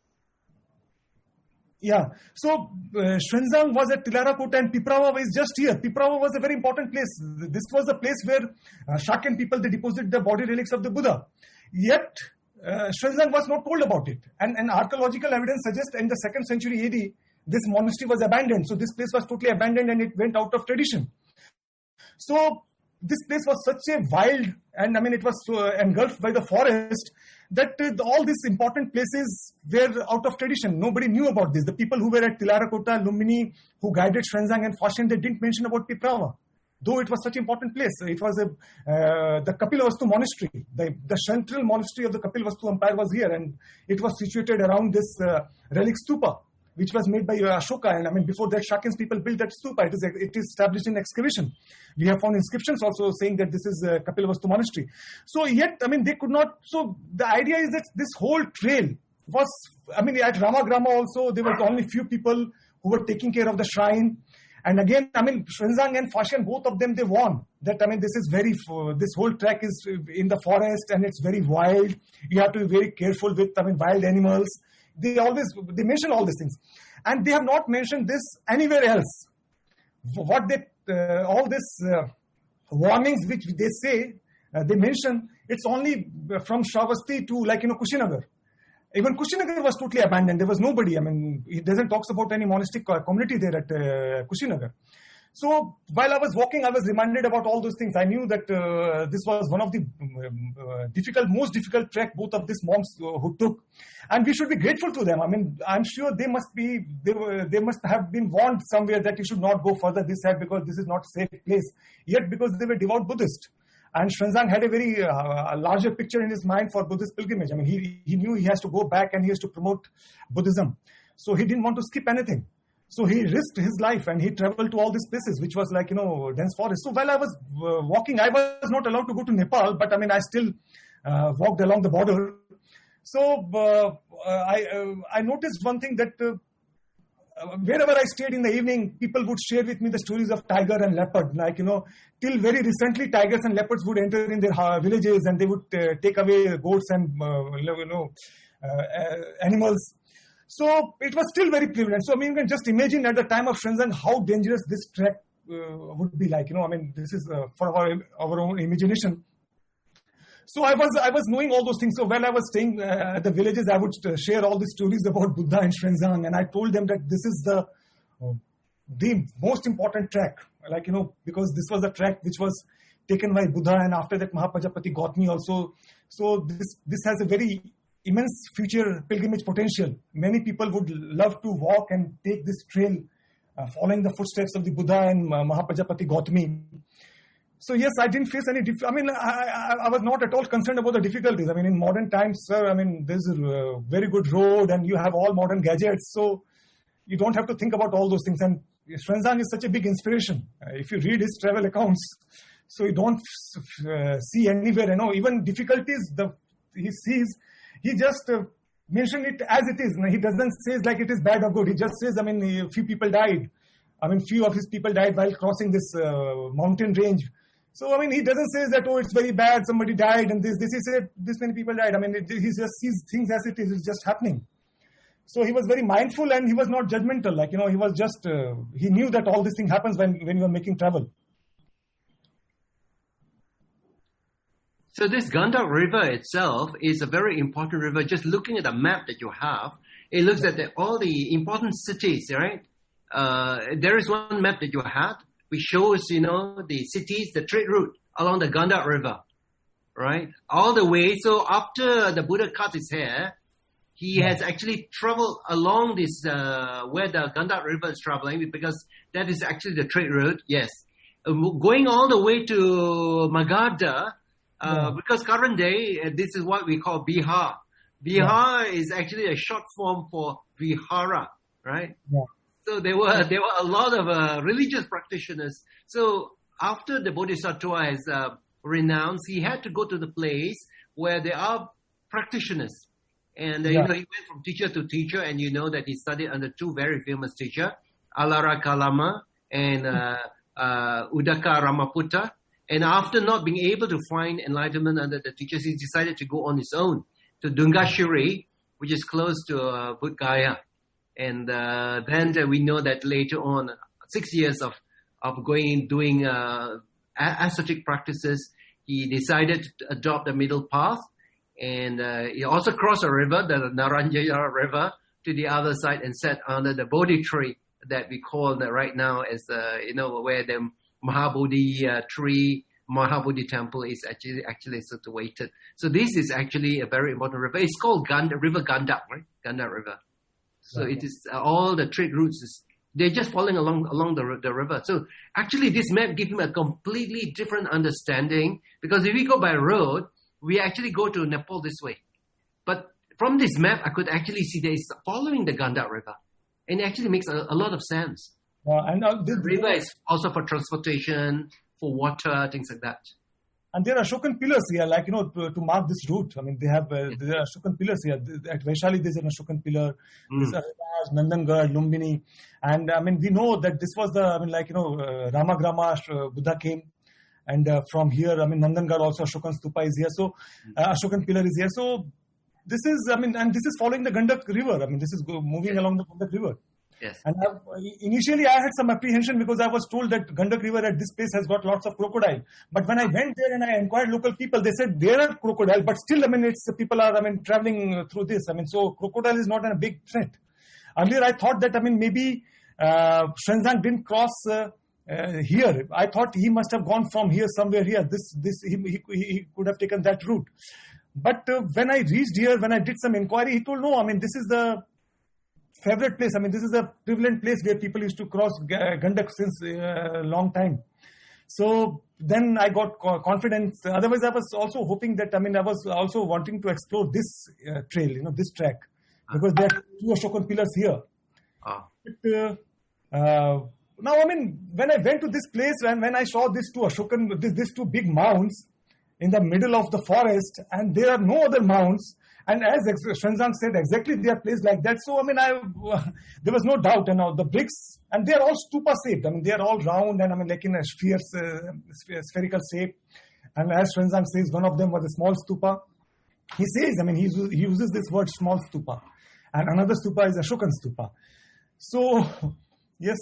Yeah, so uh, Xuanzang was at Tilarakota and Piprawa is just here. Piprawa was a very important place. This was the place where uh, Shakyan people, they deposited the body relics of the Buddha. Yet, uh, Xuanzang was not told about it. And, and archaeological evidence suggests in the second century A D, this monastery was abandoned. So this place was totally abandoned and it went out of tradition. So this place was such a wild, and I mean, it was uh, engulfed by the forest, that uh, all these important places were out of tradition. Nobody knew about this. The people who were at Tilarakota, Lumbini, who guided Xuanzang and Faxian, they didn't mention about Piprawa. Though it was such an important place. It was a, uh, the Kapilavastu monastery. The, the central monastery of the Kapilavastu empire was here, and it was situated around this uh, relic stupa, which was made by Ashoka. And I mean, before that, Shakyan's people built that stupa. It is, it is established in excavation. We have found inscriptions also saying that this is uh, Kapilavastu monastery. So yet, I mean, they could not. So the idea is that this whole trail was, I mean, at Ramagrama also, there was only few people who were taking care of the shrine. And again, I mean, Xuanzang and Faxian, both of them, they warn that, I mean, this is very, this whole trek is in the forest and it's very wild. You have to be very careful with, I mean, wild animals. They always, they mention all these things. And they have not mentioned this anywhere else. What they, uh, all this uh, warnings which they say, uh, they mention, it's only from Shravasti to, like, you know, Kushinagar. Even Kushinagar was totally abandoned. There was nobody. I mean, it doesn't talk about any monastic community there at uh, Kushinagar. So while I was walking, I was reminded about all those things. I knew that uh, this was one of the um, uh, difficult, most difficult trek both of these monks uh, who took, and we should be grateful to them. I mean, I'm sure they must be, they were, they must have been warned somewhere that you should not go further this side because this is not a safe place. Yet, because they were devout Buddhist, and Xuanzang had a very uh, larger picture in his mind for Buddhist pilgrimage. I mean, he he knew he has to go back and he has to promote Buddhism, so he didn't want to skip anything. So he risked his life and he traveled to all these places, which was like, you know, dense forest. So while I was uh, walking, I was not allowed to go to Nepal, but I mean, I still uh, walked along the border. So uh, I uh, I noticed one thing that uh, wherever I stayed in the evening, people would share with me the stories of tiger and leopard. Like, you know, till very recently, tigers and leopards would enter in their uh, villages and they would uh, take away goats and, uh, you know, uh, animals. So it was still very prevalent. So I mean, you can just imagine at the time of Xuanzang how dangerous this trek uh, would be like. You know, I mean, this is uh, for our our own imagination. So I was I was knowing all those things. So when I was staying uh, at the villages, I would uh, share all the stories about Buddha and Xuanzang, and I told them that this is the uh, the most important trek. Like, you know, because this was the trek which was taken by Buddha, and after that Mahapajapati Gautami also. So this this has a very immense future pilgrimage potential. Many people would love to walk and take this trail uh, following the footsteps of the Buddha and uh, Mahapajapati Gautami. So yes, I didn't face any, dif- I mean, I, I, I was not at all concerned about the difficulties. I mean, in modern times, sir, I mean, there's a very good road and you have all modern gadgets. So you don't have to think about all those things. And Xuanzang is such a big inspiration. Uh, if you read his travel accounts, so you don't uh, see anywhere, you know, even difficulties, the he sees, he just uh, mention it as it is. He doesn't say like it is bad or good. He just says, I mean, a few people died. I mean, few of his people died while crossing this uh, mountain range. So, I mean, he doesn't say that, oh, it's very bad, somebody died, and this, this, he said, this many people died. I mean, it, he just sees things as it is, it's just happening. So he was very mindful and he was not judgmental. Like, you know, he was just, uh, he knew that all this thing happens when, when you are making travel. So this Gandak River itself is a very important river. Just looking at the map that you have, it looks at the, all the important cities, right? Uh, there is one map that you had which shows, you know, the cities, the trade route along the Gandak River, right? All the way. So after the Buddha cut his hair, he yeah. has actually traveled along this, uh, where the Gandak River is traveling, because that is actually the trade route, yes. Uh, going all the way to Magadha, uh, yeah. because current day, uh, this is what we call Bihar. Bihar yeah. is actually a short form for Vihara, right? Yeah. So there were there were a lot of uh, religious practitioners. So after the Bodhisattva has uh, renounced, he had to go to the place where there are practitioners. And uh, yeah. you know, he went from teacher to teacher, and you know that he studied under two very famous teachers, Alara Kalama and uh, uh, Udaka Ramaputta. And after not being able to find enlightenment under the teachers, he decided to go on his own to Dungashiri, which is close to uh, Bodh Gaya. And uh, then uh, we know that later on, six years of, of going, doing uh, ascetic practices, he decided to adopt the middle path. And uh, he also crossed a river, the Naranjaya River, to the other side and sat under the Bodhi tree that we call the, right now as, uh, you know, where the Mahabodhi uh, tree, Mahabodhi temple is actually actually situated. So this is actually a very important river. It's called Ganda, River Gandak, right? Gandak River. So okay. it is uh, all the trade routes, is, they're just following along along the the river. So actually this map gives him a completely different understanding, because if we go by road, we actually go to Nepal this way. But from this map, I could actually see that it's following the Gandak River. And it actually makes a, a lot of sense. Uh, and uh, this, the river is also for transportation, for water, things like that. And there are Ashokan pillars here, like, you know, to, to mark this route. I mean, they have, uh, there are Ashokan pillars here. At Vaishali, there's an Ashokan pillar. Mm. There's Arunach, Nandangarh, Lumbini. And, I mean, we know that this was the, I mean, like, you know, uh, Ramagrama, uh, Buddha came. And uh, from here, I mean, Nandangarh also, Ashokan Stupa is here. So, uh, Ashokan pillar is here. So, this is, I mean, and this is following the Gandak River. I mean, this is go, moving along the Gandak River. Yes. And I, initially I had some apprehension because I was told that Gandak River at this place has got lots of crocodile. But when I went there and I inquired local people, they said there are crocodile, but still, I mean, it's people are, I mean, traveling through this. I mean, so crocodile is not a big threat. Earlier I thought that, I mean, maybe uh, Xuanzang didn't cross uh, uh, here. I thought he must have gone from here somewhere here. This, this, he, he, he could have taken that route. But uh, when I reached here, when I did some inquiry, he told, no, I mean, this is the favorite place. I mean, this is a prevalent place where people used to cross Gandak since a uh, long time. So then I got confidence. Otherwise, I was also hoping that, I mean, I was also wanting to explore this uh, trail, you know, this track, because there are two Ashokan pillars here. Ah. But, uh, uh, now, I mean, when I went to this place and when I saw these two Ashokan, this, these two big mounds in the middle of the forest, and there are no other mounds, and as Xuanzang said, exactly they are placed like that. So, I mean, I uh, there was no doubt. And now the bricks, and they are all stupa shaped. I mean, they are all round and, I mean, like in a sphere, uh, spherical shape. And as Xuanzang says, one of them was a small stupa. He says, I mean, he, he uses this word small stupa. And another stupa is Ashokan stupa. So, yes.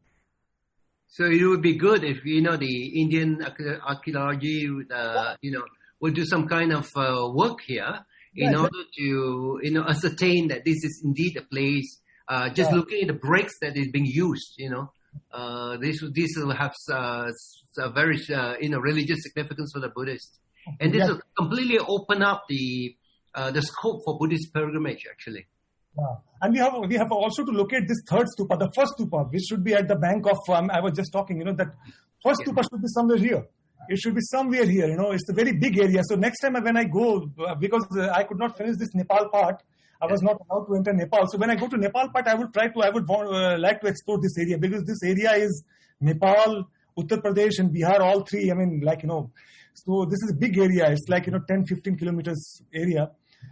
So it would be good if, you know, the Indian archaeology, uh, you know, would do some kind of uh, work here in yeah, order to, you know, ascertain that this is indeed a place. Uh, just yeah. looking at the bricks that is being used, you know, uh, this this will have uh, a very, uh, you know, religious significance for the Buddhists, and this yeah. will completely open up the uh, the scope for Buddhist pilgrimage, actually. Yeah. And we have we have also to locate this third stupa, the first stupa, which should be at the bank of. Um, I was just talking, you know, that first yeah. stupa should be somewhere here. It should be somewhere here, you know. It's a very big area. So next time when I go, uh, because uh, I could not finish this Nepal part, I was not allowed to enter Nepal. So when I go to Nepal, but I would try to, I would want, uh, like to explore this area because this area is Nepal, Uttar Pradesh and Bihar, all three. I mean, like, you know, so this is a big area. It's like, you know, ten, fifteen kilometers area.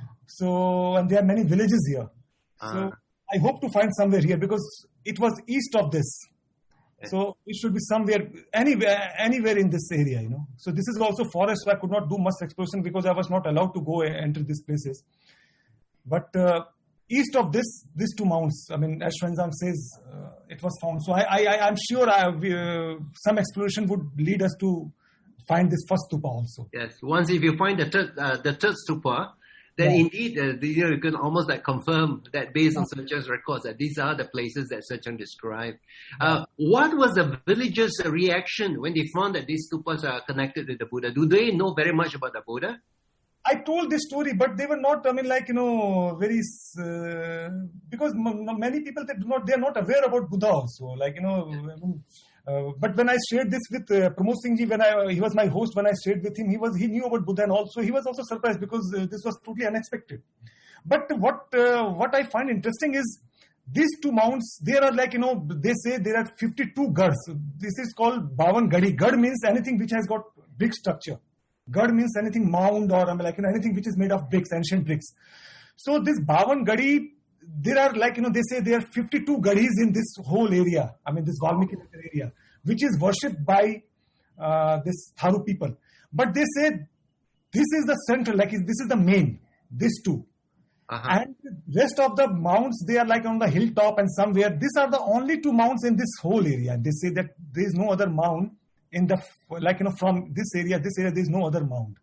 So, and there are many villages here. Uh-huh. So I hope to find somewhere here because it was east of this. So it should be somewhere, anywhere, anywhere in this area, you know. So this is also forest, so I could not do much exploration because I was not allowed to go enter these places. But uh, east of this, these two mounts, I mean, as Xuanzang says, uh, it was found. So I, I, I'm sure I, uh, some exploration would lead us to find this first stupa also. Yes, once if you find the third, uh, the third stupa, then yeah. indeed, uh, the, you, know, you can almost like confirm that based on Swenchang's records that these are the places that Swenchang described. Uh, what was the villagers' reaction when they found that these stupas are connected to the Buddha? Do they know very much about the Buddha? I told this story, but they were not, I mean, like, you know, very, uh, because m- many people, they do not, they are not aware about Buddha also. Like, you know, I mean, Uh, but when I shared this with uh, Pramod Singh ji, when I, he was my host, when I shared with him, he was he knew about Buddha and also he was also surprised because uh, this was totally unexpected. But what uh, what I find interesting is these two mounts, there are like, you know, they say there are fifty-two gads. This is called Bavan Gadi. Gad means anything which has got brick structure. Gad means anything mound or I mean, like, you know, anything which is made of bricks, ancient bricks. So this Bavan Gadi, there are like, you know, they say there are fifty-two gadis in this whole area. I mean, this Valmiki area, which is worshipped by uh, this Tharu people. But they say this is the central, like this is the main, these two. Uh-huh. And the rest of the mounts, they are like on the hilltop and somewhere. These are the only two mounts in this whole area. They say that there is no other mound in the, like, you know, from this area, this area, there is no other mound.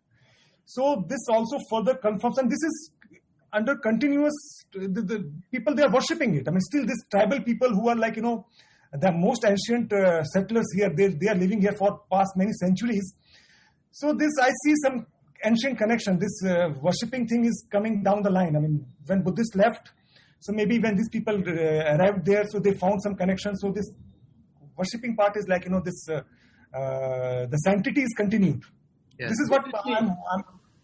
So this also further confirms, and this is under continuous, the, the people, they are worshipping it. I mean, still these tribal people who are like, you know, the most ancient uh, settlers here, they, they are living here for past many centuries. So this, I see some ancient connection. This uh, worshipping thing is coming down the line. I mean, when Buddhists left, so maybe when these people uh, arrived there, so they found some connection. So this worshipping part is like, you know, this, uh, uh, the sanctity is continued. Yes. This is what I'm, I'm...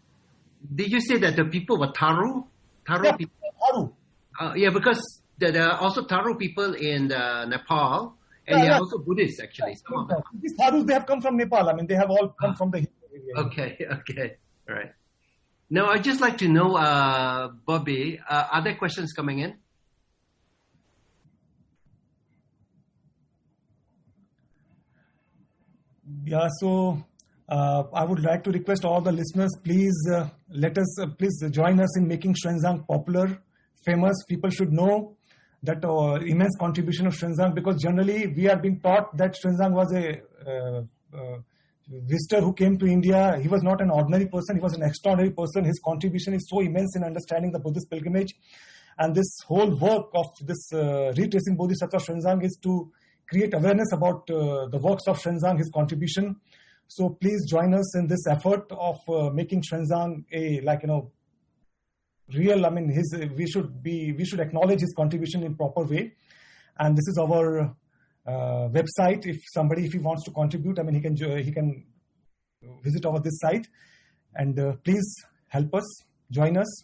Did you say that the people were Tharu? Tharu yeah, people? Tharu. Uh, yeah, because there, there are also Tharu people in uh, Nepal, and yeah, they are yeah. also Buddhists, actually. Yeah, some of them. These Tharus, they have come from Nepal. I mean, they have all come from the area. Okay, okay, all right. Now, I'd just like to know, uh, Bobby, uh, are there questions coming in? Yeah, so uh, I would like to request all the listeners, please uh, let us, uh, please join us in making Xuanzang popular, famous. People should know that uh, immense contribution of Xuanzang, because generally we are being taught that Xuanzang was a uh, uh, visitor who came to India. He was not an ordinary person, he was an extraordinary person. His contribution is so immense in understanding the Buddhist pilgrimage. And this whole work of this uh, retracing Bodhisattva Xuanzang is to create awareness about uh, the works of Xuanzang, his contribution. So please join us in this effort of uh, making Xuanzang a, like, you know, real, I mean, his, we should be, we should acknowledge his contribution in proper way. And this is our uh, website. If somebody, if he wants to contribute, I mean, he can, he can visit over this site, and uh, please help us, join us.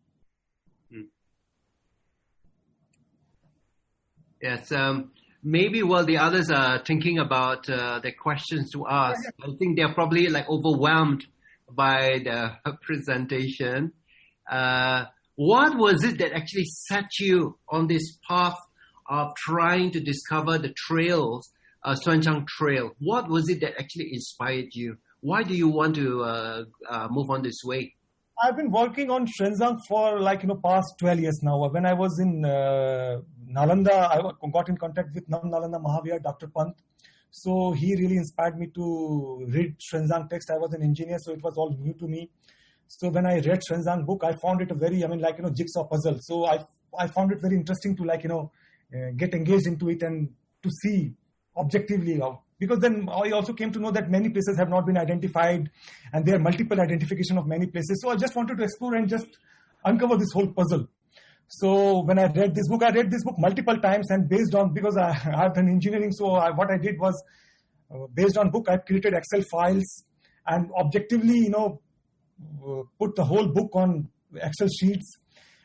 Yes, um, maybe while the others are thinking about uh, the questions to ask, I think they're probably like overwhelmed by the presentation. Uh, what was it that actually set you on this path of trying to discover the trails, uh, Xuanzang Trail? What was it that actually inspired you? Why do you want to uh, uh, move on this way? I've been working on Xuanzang for like, you know, past twelve years now. When I was in uh, Nalanda, I got in contact with Nalanda Mahavir, Doctor Pant. So he really inspired me to read Xuanzang text. I was an engineer, so it was all new to me. So when I read Xuanzang book, I found it a very, I mean, like, you know, jigsaw puzzle. So I, I found it very interesting to, like, you know, uh, get engaged into it and to see objectively how. Because then I also came to know that many places have not been identified and there are multiple identification of many places. So I just wanted to explore and just uncover this whole puzzle. So when I read this book, I read this book multiple times, and based on, because I have done engineering, so I, what I did was, uh, based on book, I created Excel files and objectively, you know, uh, put the whole book on Excel sheets.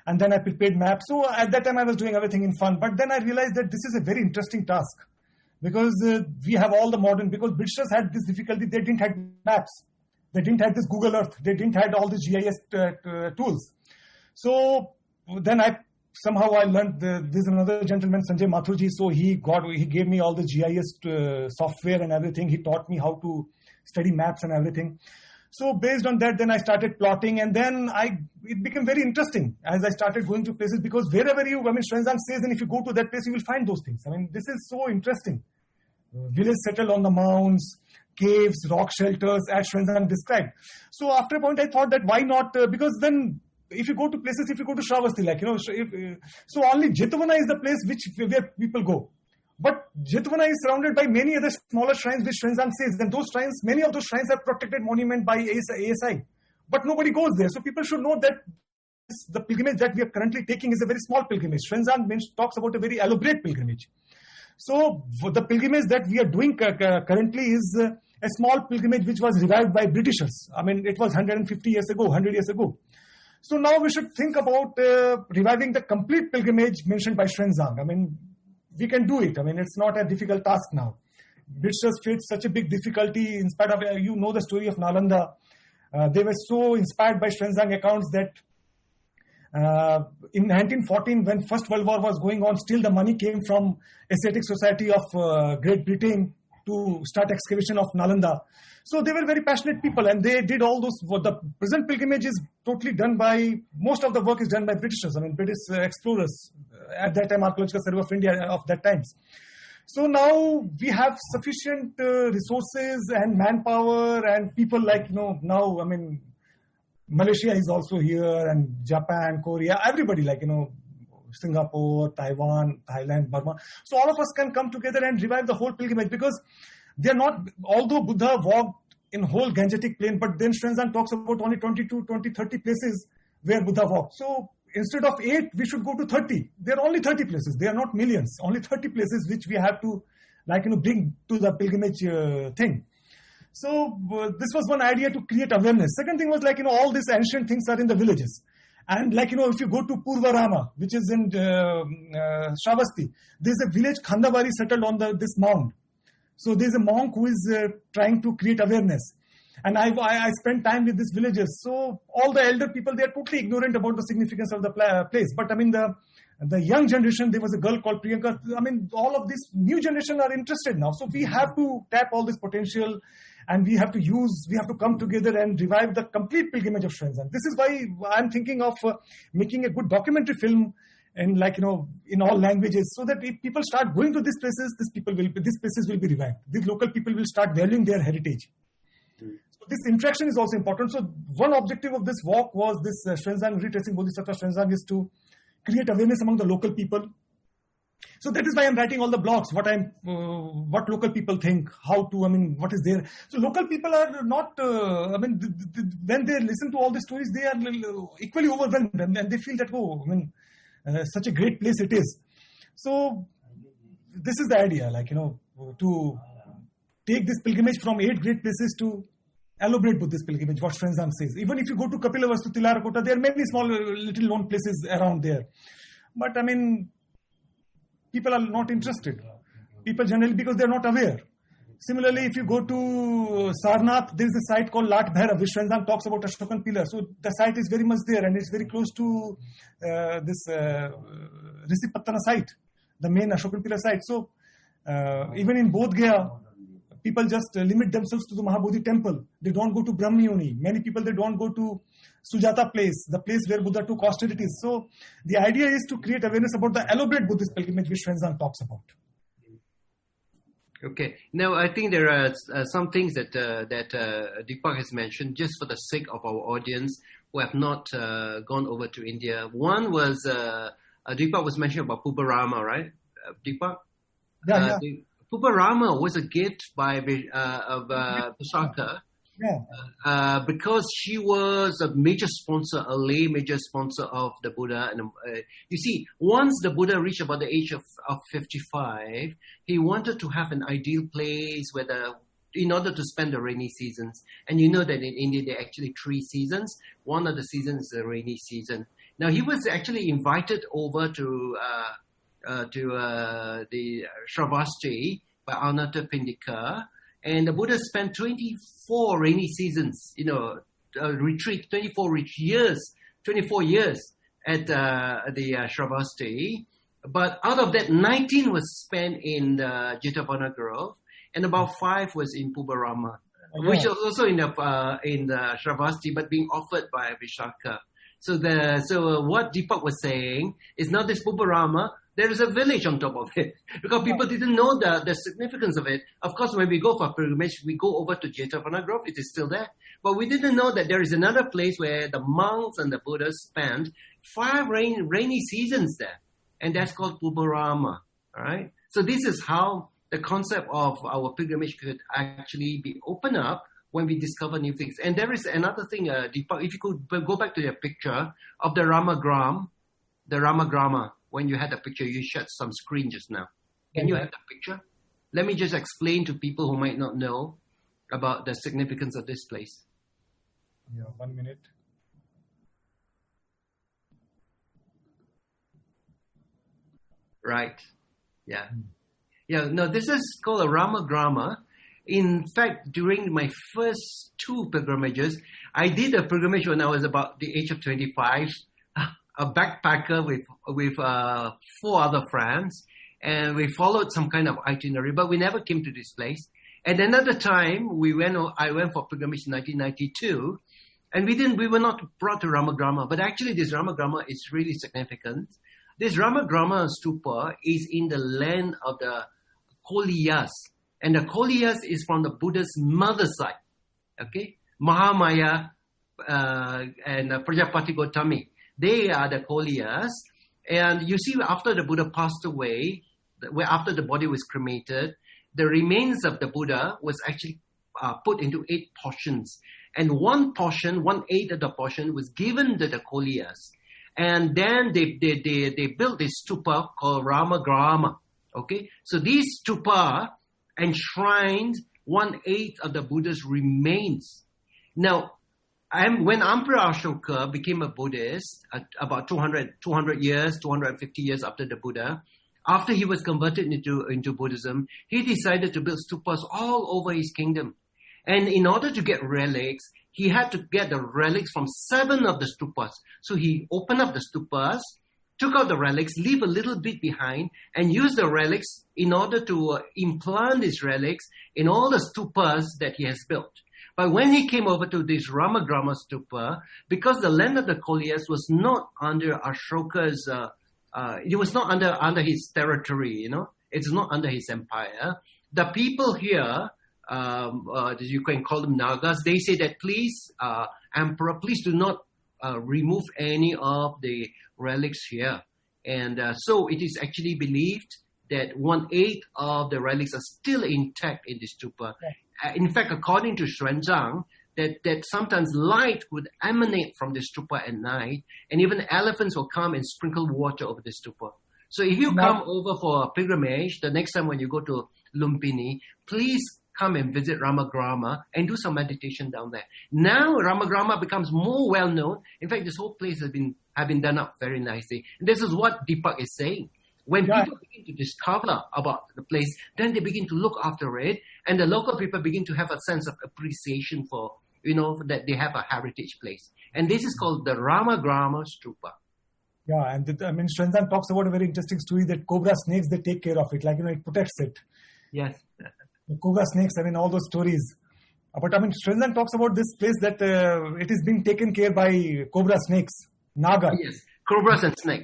And then I prepared maps. So at that time I was doing everything in fun. But then I realized that this is a very interesting task because uh, we have all the modern, because Britishers had this difficulty. They didn't have maps. They didn't have this Google Earth. They didn't have all these G I S uh, uh, tools. So then I somehow I learned the, there's another gentleman, Sanjay Mathurji. So he got he gave me all the G I S uh, software and everything. He taught me how to study maps and everything. So based on that, then I started plotting, and then I it became very interesting as I started going to places, because wherever you, I mean, Xuanzang says, and if you go to that place, you will find those things. I mean, this is so interesting. Uh, village settled on the mounds, caves, rock shelters, as Xuanzang described. So after a point, I thought that why not, uh, because then if you go to places, if you go to Shravasti, like, you know, if, uh, so only Jetavana is the place which where people go. But Jetavana is surrounded by many other smaller shrines, which Xuanzang says, and those shrines, many of those shrines are protected monument by A S I. But nobody goes there. So people should know that the pilgrimage that we are currently taking is a very small pilgrimage. Xuanzang talks about a very elaborate pilgrimage. So the pilgrimage that we are doing currently is a small pilgrimage which was revived by Britishers. I mean, it was one hundred fifty years ago, one hundred years ago. So now we should think about uh, reviving the complete pilgrimage mentioned by Xuanzang. I mean, we can do it. I mean, it's not a difficult task now. Britishers faced such a big difficulty in spite of, uh, you know the story of Nalanda. Uh, they were so inspired by Xuanzang accounts that uh, in nineteen fourteen, when First World War was going on, still the money came from Asiatic Society of uh, Great Britain to start excavation of Nalanda. So they were very passionate people, and they did all those. The present pilgrimage is totally done by, most of the work is done by Britishers. I mean, British uh, explorers at that time, Archaeological Survey of India of that times. So now we have sufficient uh, resources and manpower and people like, you know, now, I mean, Malaysia is also here, and Japan, Korea, everybody, like, you know, Singapore, Taiwan, Thailand, Burma. So all of us can come together and revive the whole pilgrimage, because they're not, although Buddha walked in whole Gangetic plain, but then Xuanzang talks about only twenty-two, twenty, thirty places where Buddha walked. So instead of eight, we should go to thirty. There are only thirty places. They are not millions. Only thirty places which we have to, like, you know, bring to the pilgrimage uh, thing. So uh, this was one idea, to create awareness. Second thing was, like, you know, all these ancient things are in the villages. And, like, you know, if you go to Purvarama, which is in uh, uh, Shravasti, there's a village, Khandabari, settled on the, this mound. So there's a monk who is uh, trying to create awareness. And I, I, I spent time with these villages. So all the elder people, they are totally ignorant about the significance of the pla- place. But I mean, the the young generation, there was a girl called Priyanka. I mean, all of this new generation are interested now. So we have to tap all this potential, and we have to use, we have to come together and revive the complete pilgrimage of Xuanzang. This is why I'm thinking of uh, making a good documentary film, and, like, you know, in all languages, so that if people start going to these places, these people will, these places will be revived. These local people will start valuing their heritage. So this interaction is also important. So one objective of this walk was this uh, Xuanzang, retracing Bodhisattva Xuanzang, is to create awareness among the local people. So that is why I'm writing all the blogs, what I'm, uh, what local people think, how to, I mean, what is there. So local people are not, uh, I mean, th- th- when they listen to all these stories, they are equally overwhelmed, and, and they feel that, oh, I mean, uh, such a great place it is. So this is the idea, like, you know, to take this pilgrimage from eight great places to elaborate Buddhist pilgrimage, what Xuanzang says. Even if you go to Kapilavastu, Tilarakota, there are many small little known places around there. But I mean, people are not interested. People generally, because they are not aware. Similarly, if you go to Sarnath, there is a site called Lat Bhairav, which Xuanzang talks about Ashokan pillar. So the site is very much there, and it's very close to uh, this uh, Rishipattana site, the main Ashokan pillar site. So uh, even in Bodh Gaya, people just uh, limit themselves to the Mahabodhi temple. They don't go to Brahmayoni. Many people, they don't go to Sujata place, the place where Buddha took austerities. So the idea is to create awareness about the elaborate Buddhist pilgrimage which Xuanzang talks about. Okay. Now, I think there are uh, some things that uh, that uh, Deepak has mentioned, just for the sake of our audience who have not uh, gone over to India. One was, uh, uh, Deepak was mentioning about Purvarama, right? Uh, Deepak? Yeah, uh, yeah. The, Purvarama was a gift by uh, of uh, Pusaka, yeah. uh, because she was a major sponsor, a lay major sponsor of the Buddha. And uh, you see, once the Buddha reached about the age of, of fifty-five, he wanted to have an ideal place where the, in order to spend the rainy seasons. And you know that in India there are actually three seasons. One of the seasons is the rainy season. Now, he was actually invited over to uh, uh, to uh, the Shravasti by Ananta Pindika, and the Buddha spent twenty-four rainy seasons, you know, uh, retreat, twenty-four rich years, twenty-four years at uh, the uh, Shravasti. But out of that, nineteen was spent in the Jetavana Grove, and about five was in Pubarama, oh, which was also in the uh, in the Shravasti, but being offered by Vishaka. So the so uh, what Deepak was saying is not this Pubarama. There is a village on top of it because people didn't know the, the significance of it. Of course, when we go for pilgrimage, we go over to Jetavana Grove. It is still there. But we didn't know that there is another place where the monks and the Buddhas spent five rain, rainy seasons there. And that's called Pubarama. All right. So this is how the concept of our pilgrimage could actually be opened up when we discover new things. And there is another thing, uh, Deepak, if you could go back to your picture of the Ramagram, the Ramagrama. When you had the picture, you shared some screen just now. Can you have the picture? Let me just explain to people who might not know about the significance of this place. Yeah, one minute. Right. Yeah. Yeah, no, this is called a Ramagrama. In fact, during my first two pilgrimages, I did a pilgrimage when I was about the age of twenty-five. A backpacker with with uh, four other friends, and we followed some kind of itinerary, but we never came to this place. And another time, we went. I went for pilgrimage in nineteen ninety-two, and we didn't. We were not brought to Ramagrama, but actually, this Ramagrama is really significant. This Ramagrama stupa is in the land of the Koliyas, and the Koliyas is from the Buddha's mother side. Okay, Mahamaya uh, and uh, Prajapati Gautami. They are the Koliyas. And you see, after the Buddha passed away, after the body was cremated, the remains of the Buddha was actually uh, put into eight portions. And one portion, one eighth of the portion was given to the Koliyas. And then they, they, they, they built this stupa called Ramagrama. Okay? So these stupa enshrined one eighth of the Buddha's remains. Now, I'm, when Emperor Ashoka became a Buddhist, at about two hundred, two hundred years, two hundred fifty years after the Buddha, after he was converted into, into Buddhism, he decided to build stupas all over his kingdom. And in order to get relics, he had to get the relics from seven of the stupas. So he opened up the stupas, took out the relics, leave a little bit behind, and used the relics in order to uh, implant these relics in all the stupas that he has built. But when he came over to this Ramagrama stupa, because the land of the Koliyas was not under Ashoka's, uh, uh, it was not under under his territory, you know, it's not under his empire. The people here, um, uh, you can call them Nagas, they say that please, uh, Emperor, please do not uh, remove any of the relics here. And uh, so it is actually believed that one eighth of the relics are still intact in the stupa. Okay. In fact, according to Xuanzang, that, that sometimes light would emanate from the stupa at night, and even elephants will come and sprinkle water over the stupa. So if you now, come over for a pilgrimage, the next time when you go to Lumpini, please come and visit Ramagrama and do some meditation down there. Now Ramagrama becomes more well known. In fact, this whole place has been, have been done up very nicely. And this is what Deepak is saying. When yeah. people begin to discover about the place, then they begin to look after it, and the local people begin to have a sense of appreciation for, you know, that they have a heritage place. And this is called the Ramagrama Stupa. Yeah, and the, I mean, Xuanzang talks about a very interesting story that cobra snakes, they take care of it, like, you know, it protects it. Yes. The cobra snakes, I mean, all those stories. But I mean, Xuanzang talks about this place that uh, it is being taken care by cobra snakes, Naga. Yes, cobras and snakes.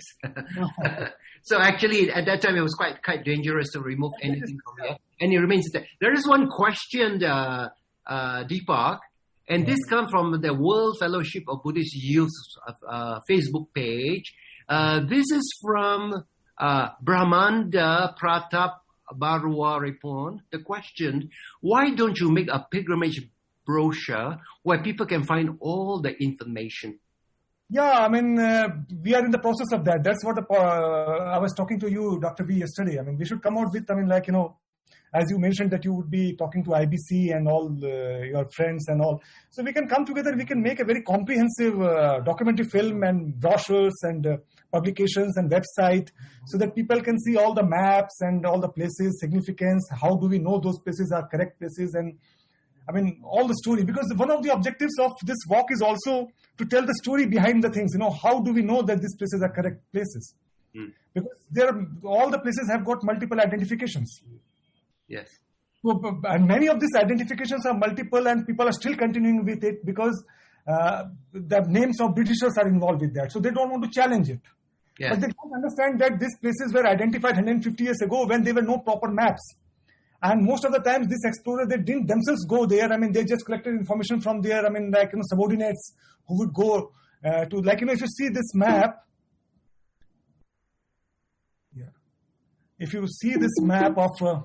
So actually, at that time, it was quite quite dangerous to remove anything from here, and it remains there. There is one question, uh, uh, Deepak, and this comes from the World Fellowship of Buddhist Youth uh, Facebook page. Uh, this is from uh, Brahmanda Pratap Barwaripon. The question: why don't you make a pilgrimage brochure where people can find all the information? Yeah, I mean, uh, we are in the process of that. That's what uh, I was talking to you, Doctor V, yesterday. I mean, we should come out with, I mean, like, you know, as you mentioned that you would be talking to I B C and all uh, your friends and all. So we can come together, we can make a very comprehensive uh, documentary film and brochures and uh, publications and website so that people can see all the maps and all the places, significance, how do we know those places are correct places, and I mean, all the story. Because one of the objectives of this walk is also to tell the story behind the things. You know, how do we know that these places are correct places? Mm. Because there are, all the places have got multiple identifications. Yes. So, and many of these identifications are multiple and people are still continuing with it because uh, the names of Britishers are involved with that. So they don't want to challenge it. Yes. But they don't understand that these places were identified one hundred fifty years ago when there were no proper maps. And most of the times, these explorers, they didn't themselves go there. I mean, they just collected information from there. I mean, like, you know, subordinates who would go uh, to, like, you know, if you see this map, yeah, if you see this map of, uh,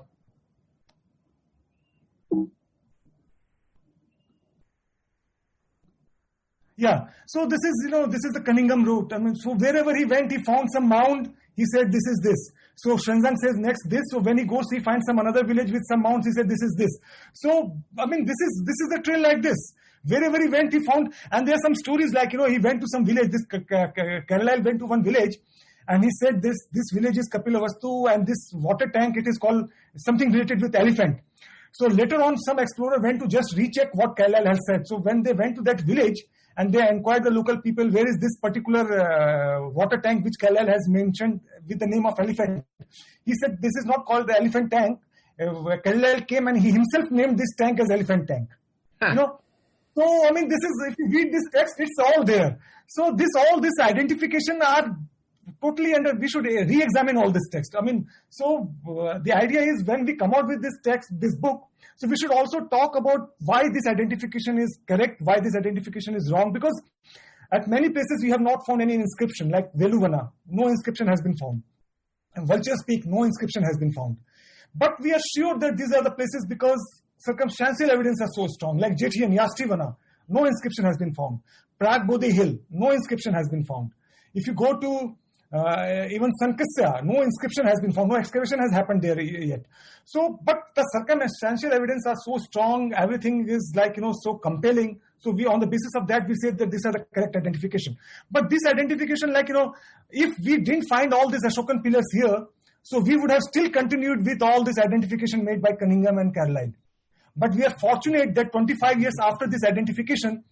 yeah, so this is, you know, this is the Cunningham route. I mean, so wherever he went, he found some mound. He said, this is this. So Xuanzang says next this. So when he goes, he finds some another village with some mounds. He said, this is this. So, I mean, this is this is the trail like this. Wherever he went, he found, and there are some stories like, you know, he went to some village. This Carlyle went to one village and he said, this this village is Kapilavastu and this water tank, it is called something related with elephant. So later on, some explorer went to just recheck what Carlyle has said. So when they went to that village, and they inquired the local people, where is this particular uh, water tank which Carlyle has mentioned with the name of elephant? He said, this is not called the elephant tank. Uh, Carlyle came and he himself named this tank as elephant tank. Huh. You know? So, I mean, this is, if you read this text, it's all there. So this, all this identification are totally under, we should re-examine all this text. I mean, so uh, the idea is when we come out with this text, this book, so we should also talk about why this identification is correct, why this identification is wrong, because at many places we have not found any inscription, like Veluvana, no inscription has been found. And Vulture's Peak, no inscription has been found. But we are sure that these are the places because circumstantial evidence are so strong, like Jetian, Yastivana, no inscription has been found. Prag Bodhi Hill, no inscription has been found. If you go to Uh, even Sankasya, no inscription has been found, no excavation has happened there yet. So, but the circumstantial evidence are so strong, everything is like, you know, so compelling. So we, on the basis of that, we say that these are the correct identification. But this identification, like, you know, if we didn't find all these Ashokan pillars here, so we would have still continued with all this identification made by Cunningham and Carlyle. But we are fortunate that twenty-five years after this identification,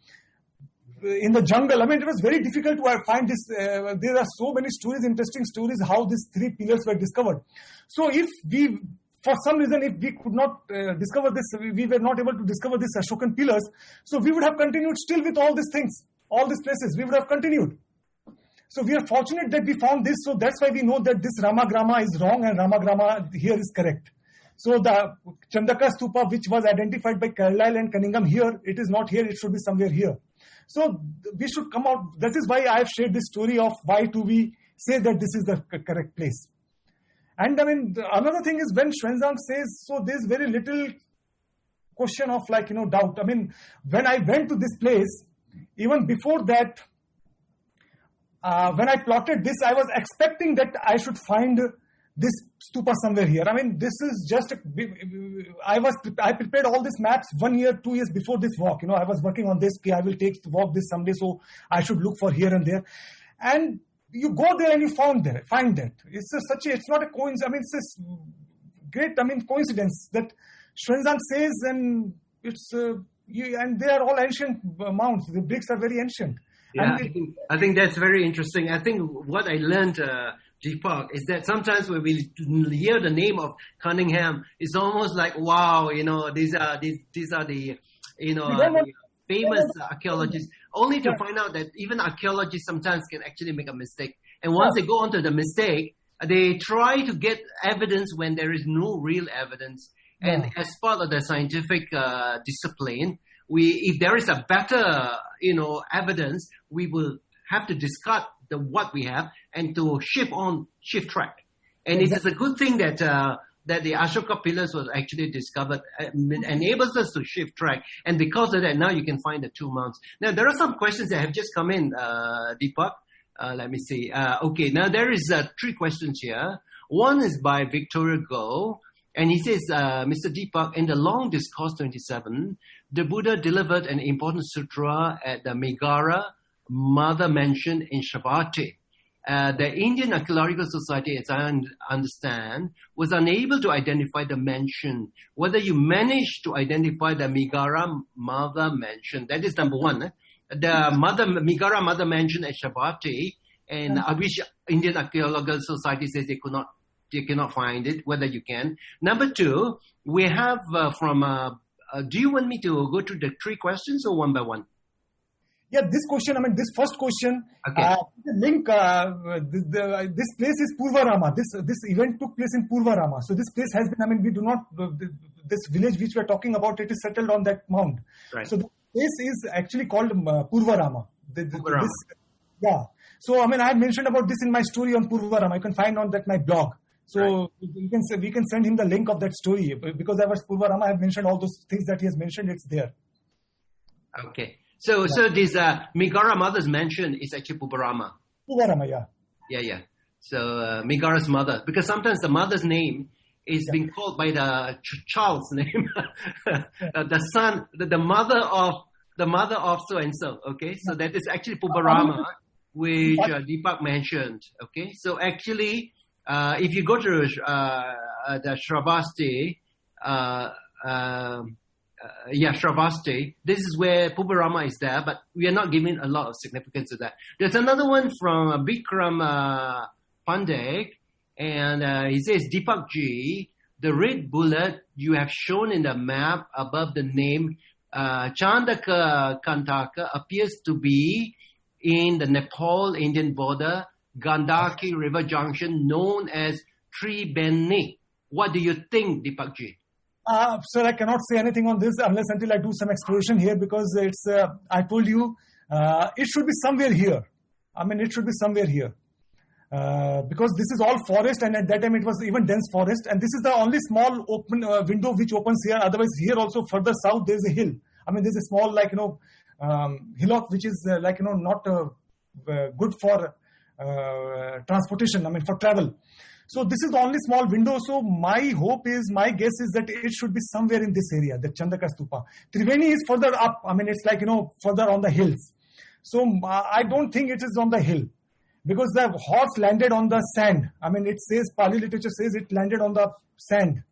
in the jungle, I mean, it was very difficult to find this. Uh, there are so many stories, interesting stories, how these three pillars were discovered. So if we, for some reason, if we could not uh, discover this, we were not able to discover these Ashokan pillars, so we would have continued still with all these things, all these places, we would have continued. So we are fortunate that we found this, so that's why we know that this Ramagrama is wrong and Ramagrama here is correct. So the Chandaka Stupa, which was identified by Carlyle and Cunningham here, it is not here, it should be somewhere here. So we should come out, that is why I have shared this story of why do we say that this is the correct place. And I mean, another thing is when Xuanzang says, so there's very little question of like, you know, doubt. I mean, when I went to this place, even before that, uh, when I plotted this, I was expecting that I should find this stupa somewhere here. I mean, this is just, a, I was, I prepared all these maps one year, two years before this walk. You know, I was working on this, I will take the walk this someday, so I should look for here and there. And you go there and you found there, find that. It's a, such a, it's not a coincidence. I mean, it's a great, I mean, coincidence that Xuanzang says, and it's, uh, you, and they are all ancient mounds. The bricks are very ancient. Yeah, and I think, I think that's very interesting. I think what I learned, uh, Deepak, is that sometimes when we hear the name of Cunningham, it's almost like, wow, you know, these are these these are the, you know, uh, the famous archaeologists. Only to find out that even archaeologists sometimes can actually make a mistake. And once they go onto the mistake, they try to get evidence when there is no real evidence. And yeah. as part of the scientific uh, discipline, we if there is a better, you know, evidence, we will have to discard the what we have and to shift on, shift track. And exactly. It is a good thing that uh, that the Ashoka pillars was actually discovered, uh, enables us to shift track. And because of that, now you can find the two mounts. Now, there are some questions that have just come in, uh, Deepak. Uh, let me see. Uh, okay, now there is uh, three questions here. One is by Victoria Go. And he says, uh, Mister Deepak, in the Long Discourse twenty-seven, the Buddha delivered an important sutra at the Megara Mother Mansion in Shravati. Uh, the Indian Archaeological Society, as I un- understand, was unable to identify the mansion. Whether you managed to identify the Megara Mother Mansion, that is number one. Eh? The mother Megara Mother Mansion at Shravati, and I wish Indian Archaeological Society says they could not, they cannot find it. Whether you can. Number two, we have uh, from. Uh, uh, do you want me to go through the three questions or one by one? Yeah, this question, I mean, this first question, okay. uh, the link, uh, the, the, this place is Purvarama. This this event took place in Purvarama. So this place has been, I mean, we do not, uh, this village which we are talking about, it is settled on that mound. Right. So the place is actually called uh, Purvarama. The, the, Purvarama. This, yeah. So, I mean, I had mentioned about this in my story on Purvarama. You can find on that my blog. So right. you can say, we can send him the link of that story. Because I was Purvarama, I have mentioned all those things that he has mentioned, it's there. Okay. So, yeah. so this uh, Megara Mother's mansion is actually Purvarama. Purvarama, yeah. Yeah, yeah. So uh, Megara's mother, because sometimes the mother's name is yeah. being called by the ch- child's name, uh, the son, the, the mother of the mother of so and so. Okay, so that is actually Purvarama, which uh, Deepak mentioned. Okay, so actually, uh, if you go to uh, the Shravasti, uh, uh, Uh, yeah, Shravasti. This is where Purvarama is there, but we are not giving a lot of significance to that. There's another one from uh, Bikram uh, Pandey, and uh, he says, Deepak Ji, the red bullet you have shown in the map above the name uh, Chandaka Kantaka appears to be in the Nepal-Indian border, Gandaki River junction, known as Tribeni. What do you think, Deepak Ji? Uh, sir, I cannot say anything on this unless until I do some exploration here because it's, uh, I told you, uh, it should be somewhere here. I mean, it should be somewhere here. Uh, because this is all forest and at that time it was even dense forest and this is the only small open uh, window which opens here. Otherwise here also further south there's a hill. I mean, there's a small like, you know, um, hillock which is uh, like, you know, not uh, uh, good for uh, transportation, I mean, for travel. So this is the only small window. So my hope is, my guess is that it should be somewhere in this area, the Chandaka Stupa. Triveni is further up. I mean, it's like, you know, further on the hills. So uh, I don't think it is on the hill because the horse landed on the sand. I mean, it says, Pali literature says it landed on the sand.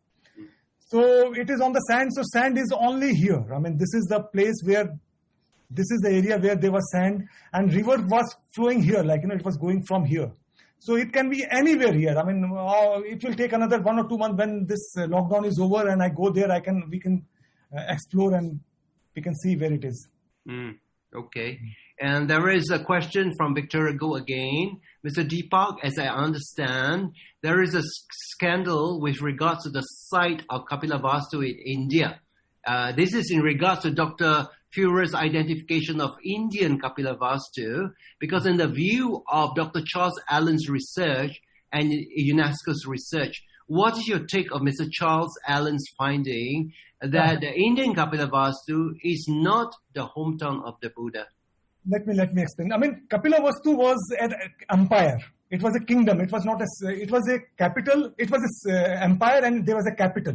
So it is on the sand. So sand is only here. I mean, this is the place where, this is the area where there was sand and river was flowing here. Like, you know, it was going from here. So it can be anywhere here. I mean, uh, it will take another one or two months when this uh, lockdown is over and I go there, I can, we can uh, explore and we can see where it is. Mm, okay. And there is a question from Victoria Go again. Mister Deepak, as I understand, there is a scandal with regards to the site of Kapilavastu in India. Uh, this is in regards to Doctor Furer's identification of Indian Kapilavastu, because in the view of Doctor Charles Allen's research and UNESCO's research, what is your take of Mister Charles Allen's finding that the Indian Kapilavastu is not the hometown of the Buddha? Let me let me explain. I mean, Kapilavastu was an empire. It was a kingdom. It was not a. It was a capital. It was an uh, empire, and there was a capital.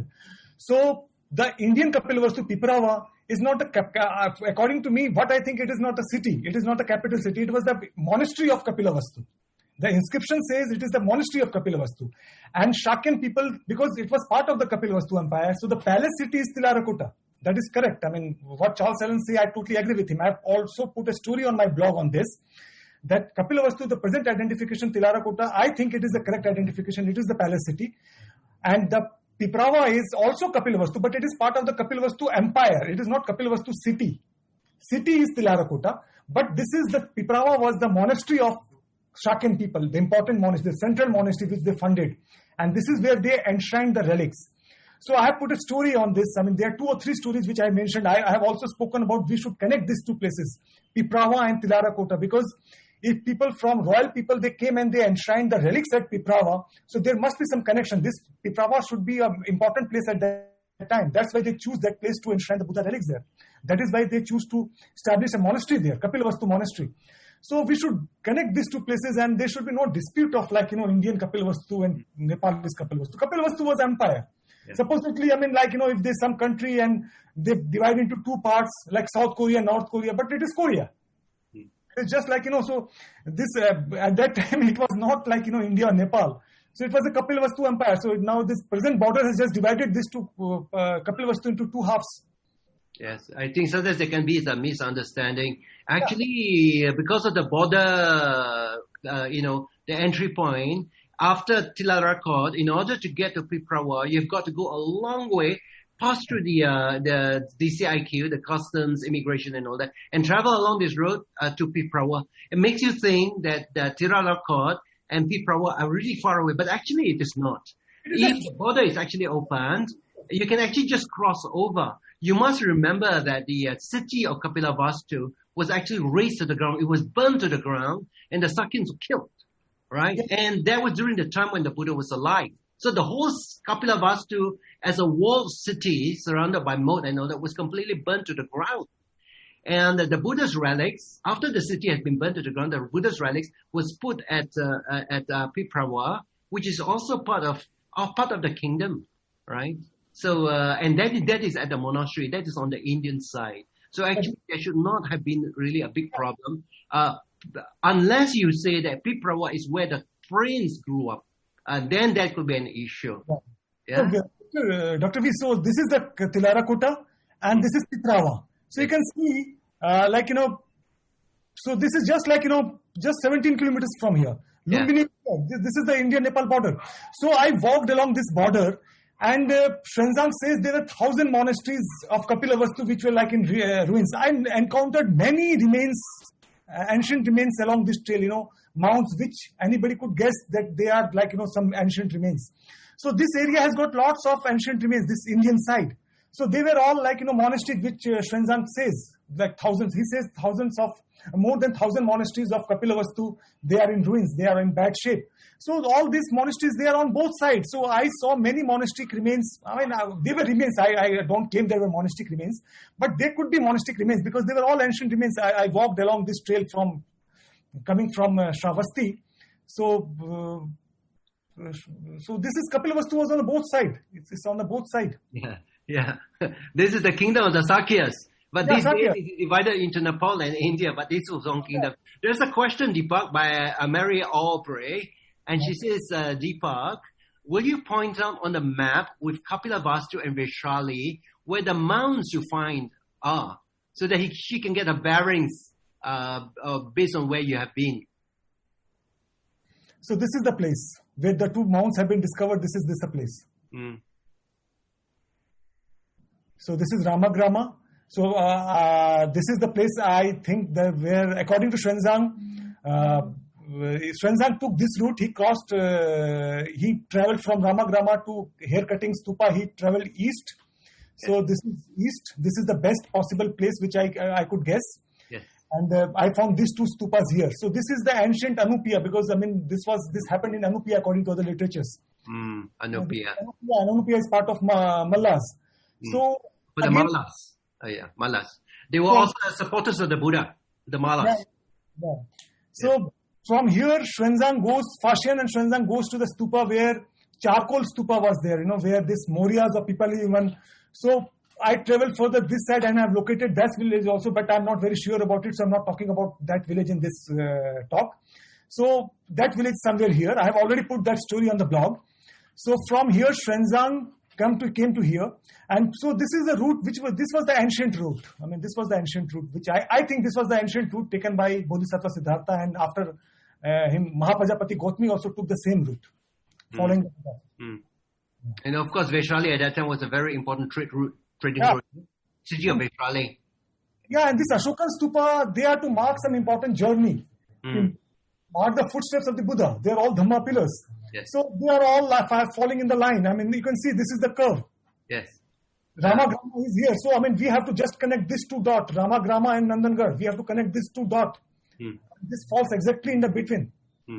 So the Indian Kapilavastu Piprava is not a cap. Uh, according to me, what I think, it is not a city. It is not a capital city. It was the monastery of Kapilavastu. The inscription says it is the monastery of Kapilavastu. And Shakyan people, because it was part of the Kapilavastu empire, so the palace city is Tilarakota. That is correct. I mean, what Charles Allen say, I totally agree with him. I have also put a story on my blog on this, that Kapilavastu, the present identification, Tilarakota, I think it is the correct identification. It is the palace city. And the Piprava is also Kapilavastu, but it is part of the Kapilavastu empire. It is not Kapilavastu city. City is Tilarakota, but this is the, Piprava was the monastery of Shakyan people, the important monastery, the central monastery which they funded. And this is where they enshrined the relics. So I have put a story on this. I mean, there are two or three stories which I mentioned. I, I have also spoken about we should connect these two places, Piprava and Tilarakota, because if people from royal people, they came and they enshrined the relics at Piprava, so there must be some connection. This Piprava should be an important place at that time. That's why they choose that place to enshrine the Buddha relics there. That is why they choose to establish a monastery there, Kapilavastu monastery. So we should connect these two places, and there should be no dispute of like, you know, Indian Kapilavastu and Nepalese Kapilavastu. Kapilavastu was empire. Yeah. Supposedly, I mean, like, you know, if there's some country and they divide into two parts, like South Korea, North Korea, but it is Korea. Hmm. It's just like, you know, so this, uh, at that time, it was not like, you know, India or Nepal. So it was a Kapilavastu empire. So now this present border has just divided this two, uh, uh, Kapilavastu into two halves. Yes, I think sometimes there can be some misunderstanding. Actually, yeah. because of the border, uh, you know, the entry point, after Tilarakot, in order to get to Piprawa, you've got to go a long way, pass through the uh, the D C I Q, the customs, immigration and all that, and travel along this road uh, to Piprawa. It makes you think that uh, Tilarakot and Piprawa are really far away, but actually it is not. If the border is actually opened, you can actually just cross over. You must remember that the uh, city of Kapilavastu was actually razed to the ground. It was burned to the ground, and the Sakyans were killed, right? Yeah. And that was during the time when the Buddha was alive. So the whole Kapilavastu, as a walled city surrounded by moat and all that, was completely burnt to the ground. And uh, the Buddha's relics, after the city had been burnt to the ground, the Buddha's relics was put at uh, at uh, Piprawa, which is also part of, of part of the kingdom, right? So, uh, and that is, that is at the monastery. That is on the Indian side. So actually, there should not have been really a big problem, uh, unless you say that Piprawa is where the prince grew up. Uh, then that could be an issue. Yeah. yeah? Uh, Doctor V, so this is the Tilarakota, and this is Piprawa. So you can see, uh, like, you know, so this is just like, you know, just seventeen kilometers from here. Yeah. Lumbini, this is the India-Nepal border. So I walked along this border. And uh, Xuanzang says there are thousand monasteries of Kapilavastu which were like in uh, ruins. I encountered many remains, uh, ancient remains along this trail, you know, mounds which anybody could guess that they are like, you know, some ancient remains. So this area has got lots of ancient remains, this Indian side. So they were all like, you know, monasteries which uh, Xuanzang says, like thousands. He says thousands of, more than thousand monasteries of Kapilavastu, they are in ruins, they are in bad shape. So all these monasteries, they are on both sides. So I saw many monastic remains. I mean, uh, they were remains. I, I don't claim they were monastic remains, but they could be monastic remains because they were all ancient remains. I, I walked along this trail from, coming from uh, Shravasti. So, uh, so this is Kapilavastu was on the both side. It's, it's on the both side. Yeah, yeah. This is the kingdom of the Sakyas. But yeah, this Sakya. Is divided into Nepal and India, but this was one kingdom. Yeah. There's a question, Deepak, by uh, Mary Aubrey. And she says, uh, Deepak, will you point out on the map with Kapilavastu and Vaishali where the mounds you find are, so that he, she can get the bearings uh, uh, based on where you have been? So this is the place where the two mounds have been discovered. This is this a place. Mm. So this is Ramagrama. So uh, uh, this is the place I think that where, according to Xuanzang, uh, Xuanzang took this route. He crossed, uh, he traveled from Ramagrama to haircutting stupa. He traveled east. So yes. This is east. This is the best possible place which I uh, I could guess. Yes. And uh, I found these two stupas here. So this is the ancient Anupiya, because I mean this was this happened in Anupiya according to other literatures. Mm, Anupiya. Anupiya. Anupiya is part of Ma- Mallas. Mm. So but the again, Mallas. Oh yeah, Mallas. They were yeah. also supporters of the Buddha. The Mallas. Yeah. Yeah. So. Yeah. From here, Xuanzang goes, Fashian and Xuanzang goes to the stupa where charcoal stupa was there, you know, where this Morias or Pipali even. So I traveled further this side and I've located that village also, but I'm not very sure about it. So I'm not talking about that village in this uh, talk. So that village somewhere here. I have already put that story on the blog. So from here, Xuanzang come to, came to here. And so this is the route which was, this was the ancient route. I mean, this was the ancient route, which I, I think this was the ancient route taken by Bodhisattva Siddhartha, and after Uh, him, Mahapajapati Gautami also took the same route, following mm. the path. Mm. And of course, Vaishali at that time was a very important trade route, trading yeah. route. City of Vaishali. Yeah, and this Ashokan Stupa, they are to mark some important journey. Mm. Mark the footsteps of the Buddha. They are all Dhamma pillars. Yes. So they are all uh, falling in the line. I mean, you can see this is the curve. Yes. Ramagrama is here. So, I mean, we have to just connect this two dots, Ramagrama and Nandangarh. We have to connect this two dots. Mm. This falls exactly in the between. Hmm.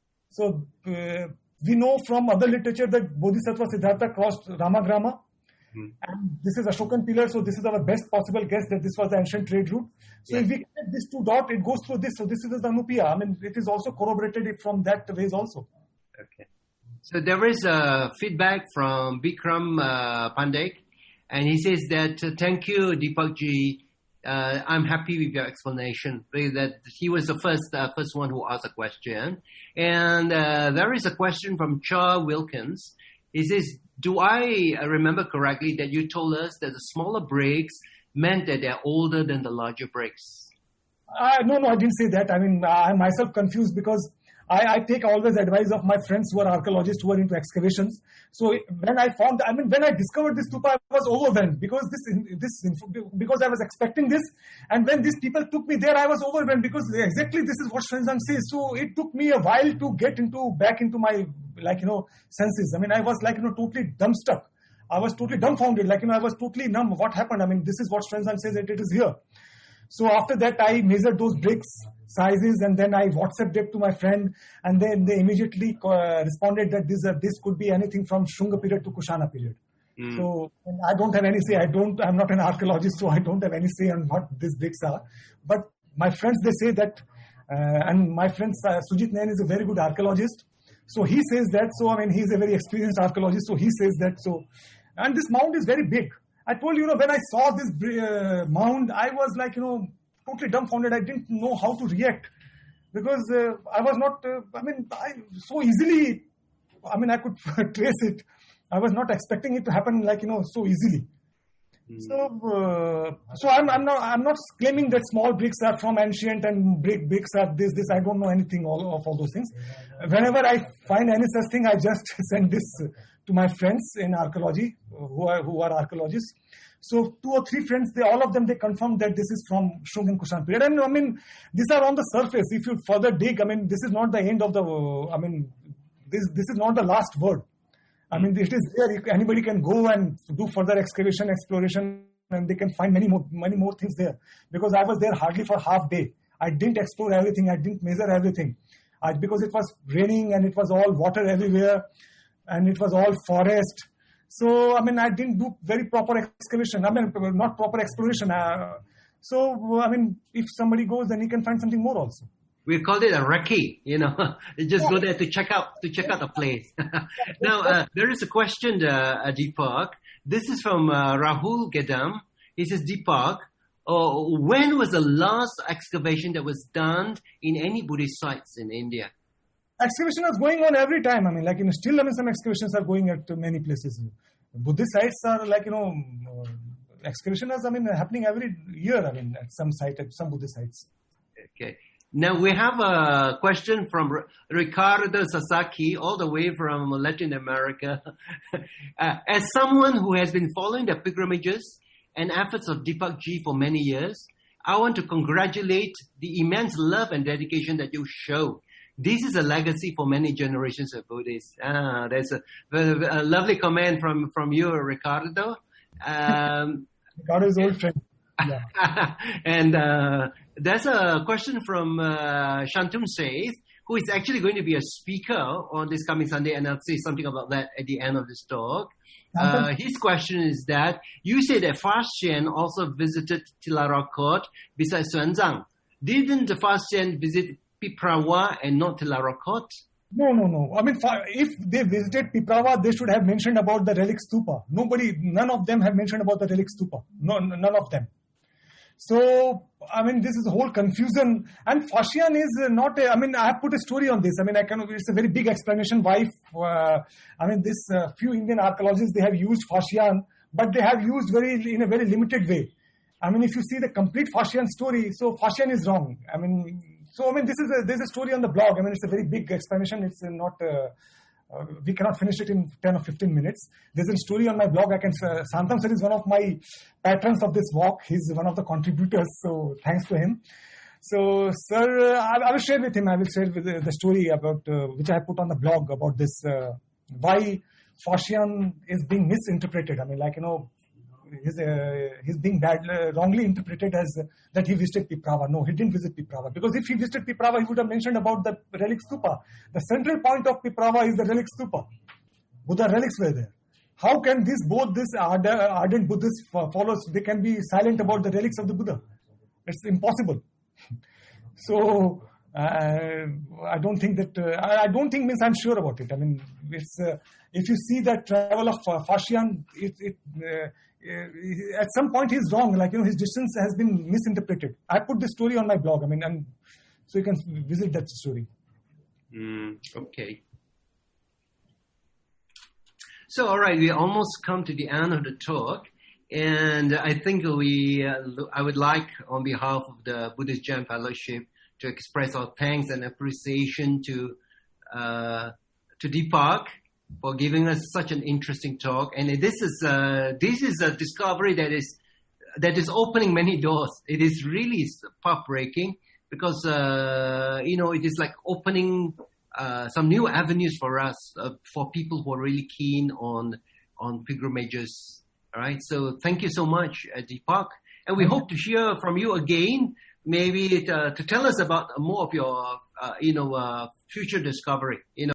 So uh, we know from other literature that Bodhisattva Siddhartha crossed Ramagrama, Mm. And this is Ashokan pillar, so this is our best possible guess that this was the ancient trade route. So yes. If we connect this two dot, it goes through this. So this is the Anupiya. I mean, it is also corroborated from that ways also. Okay. So there is a feedback from Bikram uh, Pandey, and he says that, uh, thank you, Deepakji. Uh, I'm happy with your explanation. That he was the first uh, first one who asked a question. And uh, there is a question from Char Wilkins. He says, do I remember correctly that you told us that the smaller bricks meant that they're older than the larger bricks? Uh, no, no, I didn't say that. I mean, I'm myself confused because I, I take always advice of my friends who are archaeologists who are into excavations. So when I found, I mean, when I discovered this stupa, I was overwhelmed because this, this, because I was expecting this. And when these people took me there, I was overwhelmed because exactly this is what Xuanzang says. So it took me a while to get into, back into my, like, you know, senses. I mean, I was like, you know, totally dumbstruck. I was totally dumbfounded. Like, you know, I was totally numb. What happened? I mean, this is what Xuanzang says that it is here. So after that, I measured those bricks sizes, and then I WhatsApped it to my friend, and then they immediately uh, responded that this uh, this could be anything from Shunga period to Kushana period. Mm. So I don't have any say. I don't. I'm not an archaeologist, so I don't have any say on what these bricks are. But my friends, they say that, uh, and my friend uh, Sujit Nain is a very good archaeologist. So he says that. So I mean, he's a very experienced archaeologist. So he says that. So, and this mound is very big. I told you, you know, when I saw this uh, mound, I was like, you know, totally dumbfounded. I didn't know how to react because uh, I was not, uh, I mean, I so easily, I mean, I could trace it. I was not expecting it to happen like, you know, so easily. Mm. So, uh, so I'm, I'm not, I'm not claiming that small bricks are from ancient and brick bricks are this, this. I don't know anything all of all those things. Whenever I find any such thing, I just send this to my friends in archaeology who are, who are archaeologists. So two or three friends, they all of them, they confirmed that this is from Shung and Kushan period. And I mean, these are on the surface. If you further dig, I mean, this is not the end of the, I mean, this this is not the last word. I mean, it is there. Anybody can go and do further excavation, exploration, and they can find many more, many more things there. Because I was there hardly for half day. I didn't explore everything. I didn't measure everything. I, because it was raining and it was all water everywhere and it was all forest. So, I mean, I didn't do very proper excavation. I mean, not proper exploration. Uh, so, I mean, if somebody goes, then he can find something more also. We called it a recce, you know. You just yeah. go there to check out to check out the place. Now, uh, there is a question, uh, Deepak. This is from uh, Rahul Gedam. He says, Deepak, uh, when was the last excavation that was done in any Buddhist sites in India? Excavation is going on every time. I mean, like, you know, still, I mean, some excavations are going at many places. Buddhist sites are like, you know, excavation is, I mean, happening every year, I mean, at some site, at some Buddhist sites. Okay. Now, we have a question from R- Ricardo Sasaki, all the way from Latin America. uh, as someone who has been following the pilgrimages and efforts of Deepak Ji for many years, I want to congratulate the immense love and dedication that you show. This is a legacy for many generations of Buddhists. Ah, there's a, a, a lovely comment from, from you, Ricardo. Um, Ricardo's old friend. Yeah. and uh, there's a question from uh, Shantum Saith, who is actually going to be a speaker on this coming Sunday, and I'll say something about that at the end of this talk. Uh, his question is that you say that Faxian also visited Tilarakot besides Xuanzang. Didn't the Faxian visit Piprawa and not Tilarakot? No, no, no. I mean, if they visited Piprawa, they should have mentioned about the relic stupa. Nobody, none of them have mentioned about the relic stupa. No, none of them. So, I mean, this is a whole confusion. And Faxian is not a, I mean, I have put a story on this. I mean, I can, it's a very big explanation why, uh, I mean, this uh, few Indian archaeologists, they have used Faxian, but they have used very, in a very limited way. I mean, if you see the complete Faxian story, so Faxian is wrong. I mean, so, I mean, this is a, there's a story on the blog. I mean, it's a very big explanation. It's not, uh, uh, we cannot finish it in ten or fifteen minutes. There's a story on my blog. I can, uh, Santam sir is one of my patrons of this walk. He's one of the contributors. So thanks to him. So, sir, uh, I, I will share with him. I will share with the, the story about, uh, which I put on the blog about this, uh, why Faxian is being misinterpreted. I mean, like, you know, He's, uh, he's being bad, uh, wrongly interpreted as uh, that he visited Piprawa. No, he didn't visit Piprawa. Because if he visited Piprawa, he would have mentioned about the relic stupa. The central point of Piprawa is the relic stupa. Buddha relics were there. how can this both this ardent Buddhist followers, they can be silent about the relics of the Buddha? It's impossible. So uh, I don't think that uh, I, I don't think means I'm sure about it. I mean, it's uh, if you see that travel of uh, Fashion, it, it uh, uh, at some point he's wrong. Like, you know, his distance has been misinterpreted. I put the story on my blog. I mean, and so you can visit that story. Mm, okay. So, all right, we almost come to the end of the talk, and I think we, uh, I would like, on behalf of the Buddhist Gem Fellowship, to express our thanks and appreciation to uh, to Deepak for giving us such an interesting talk. And this is uh, this is a discovery that is that is opening many doors. It is really path-breaking because uh, you know, it is like opening Uh, some new avenues for us, uh, for people who are really keen on on pilgrimages. All right, so thank you so much, uh, Deepak, and we hope to hear from you again, maybe to, to tell us about more of your, uh, you know, uh, future discovery. You know.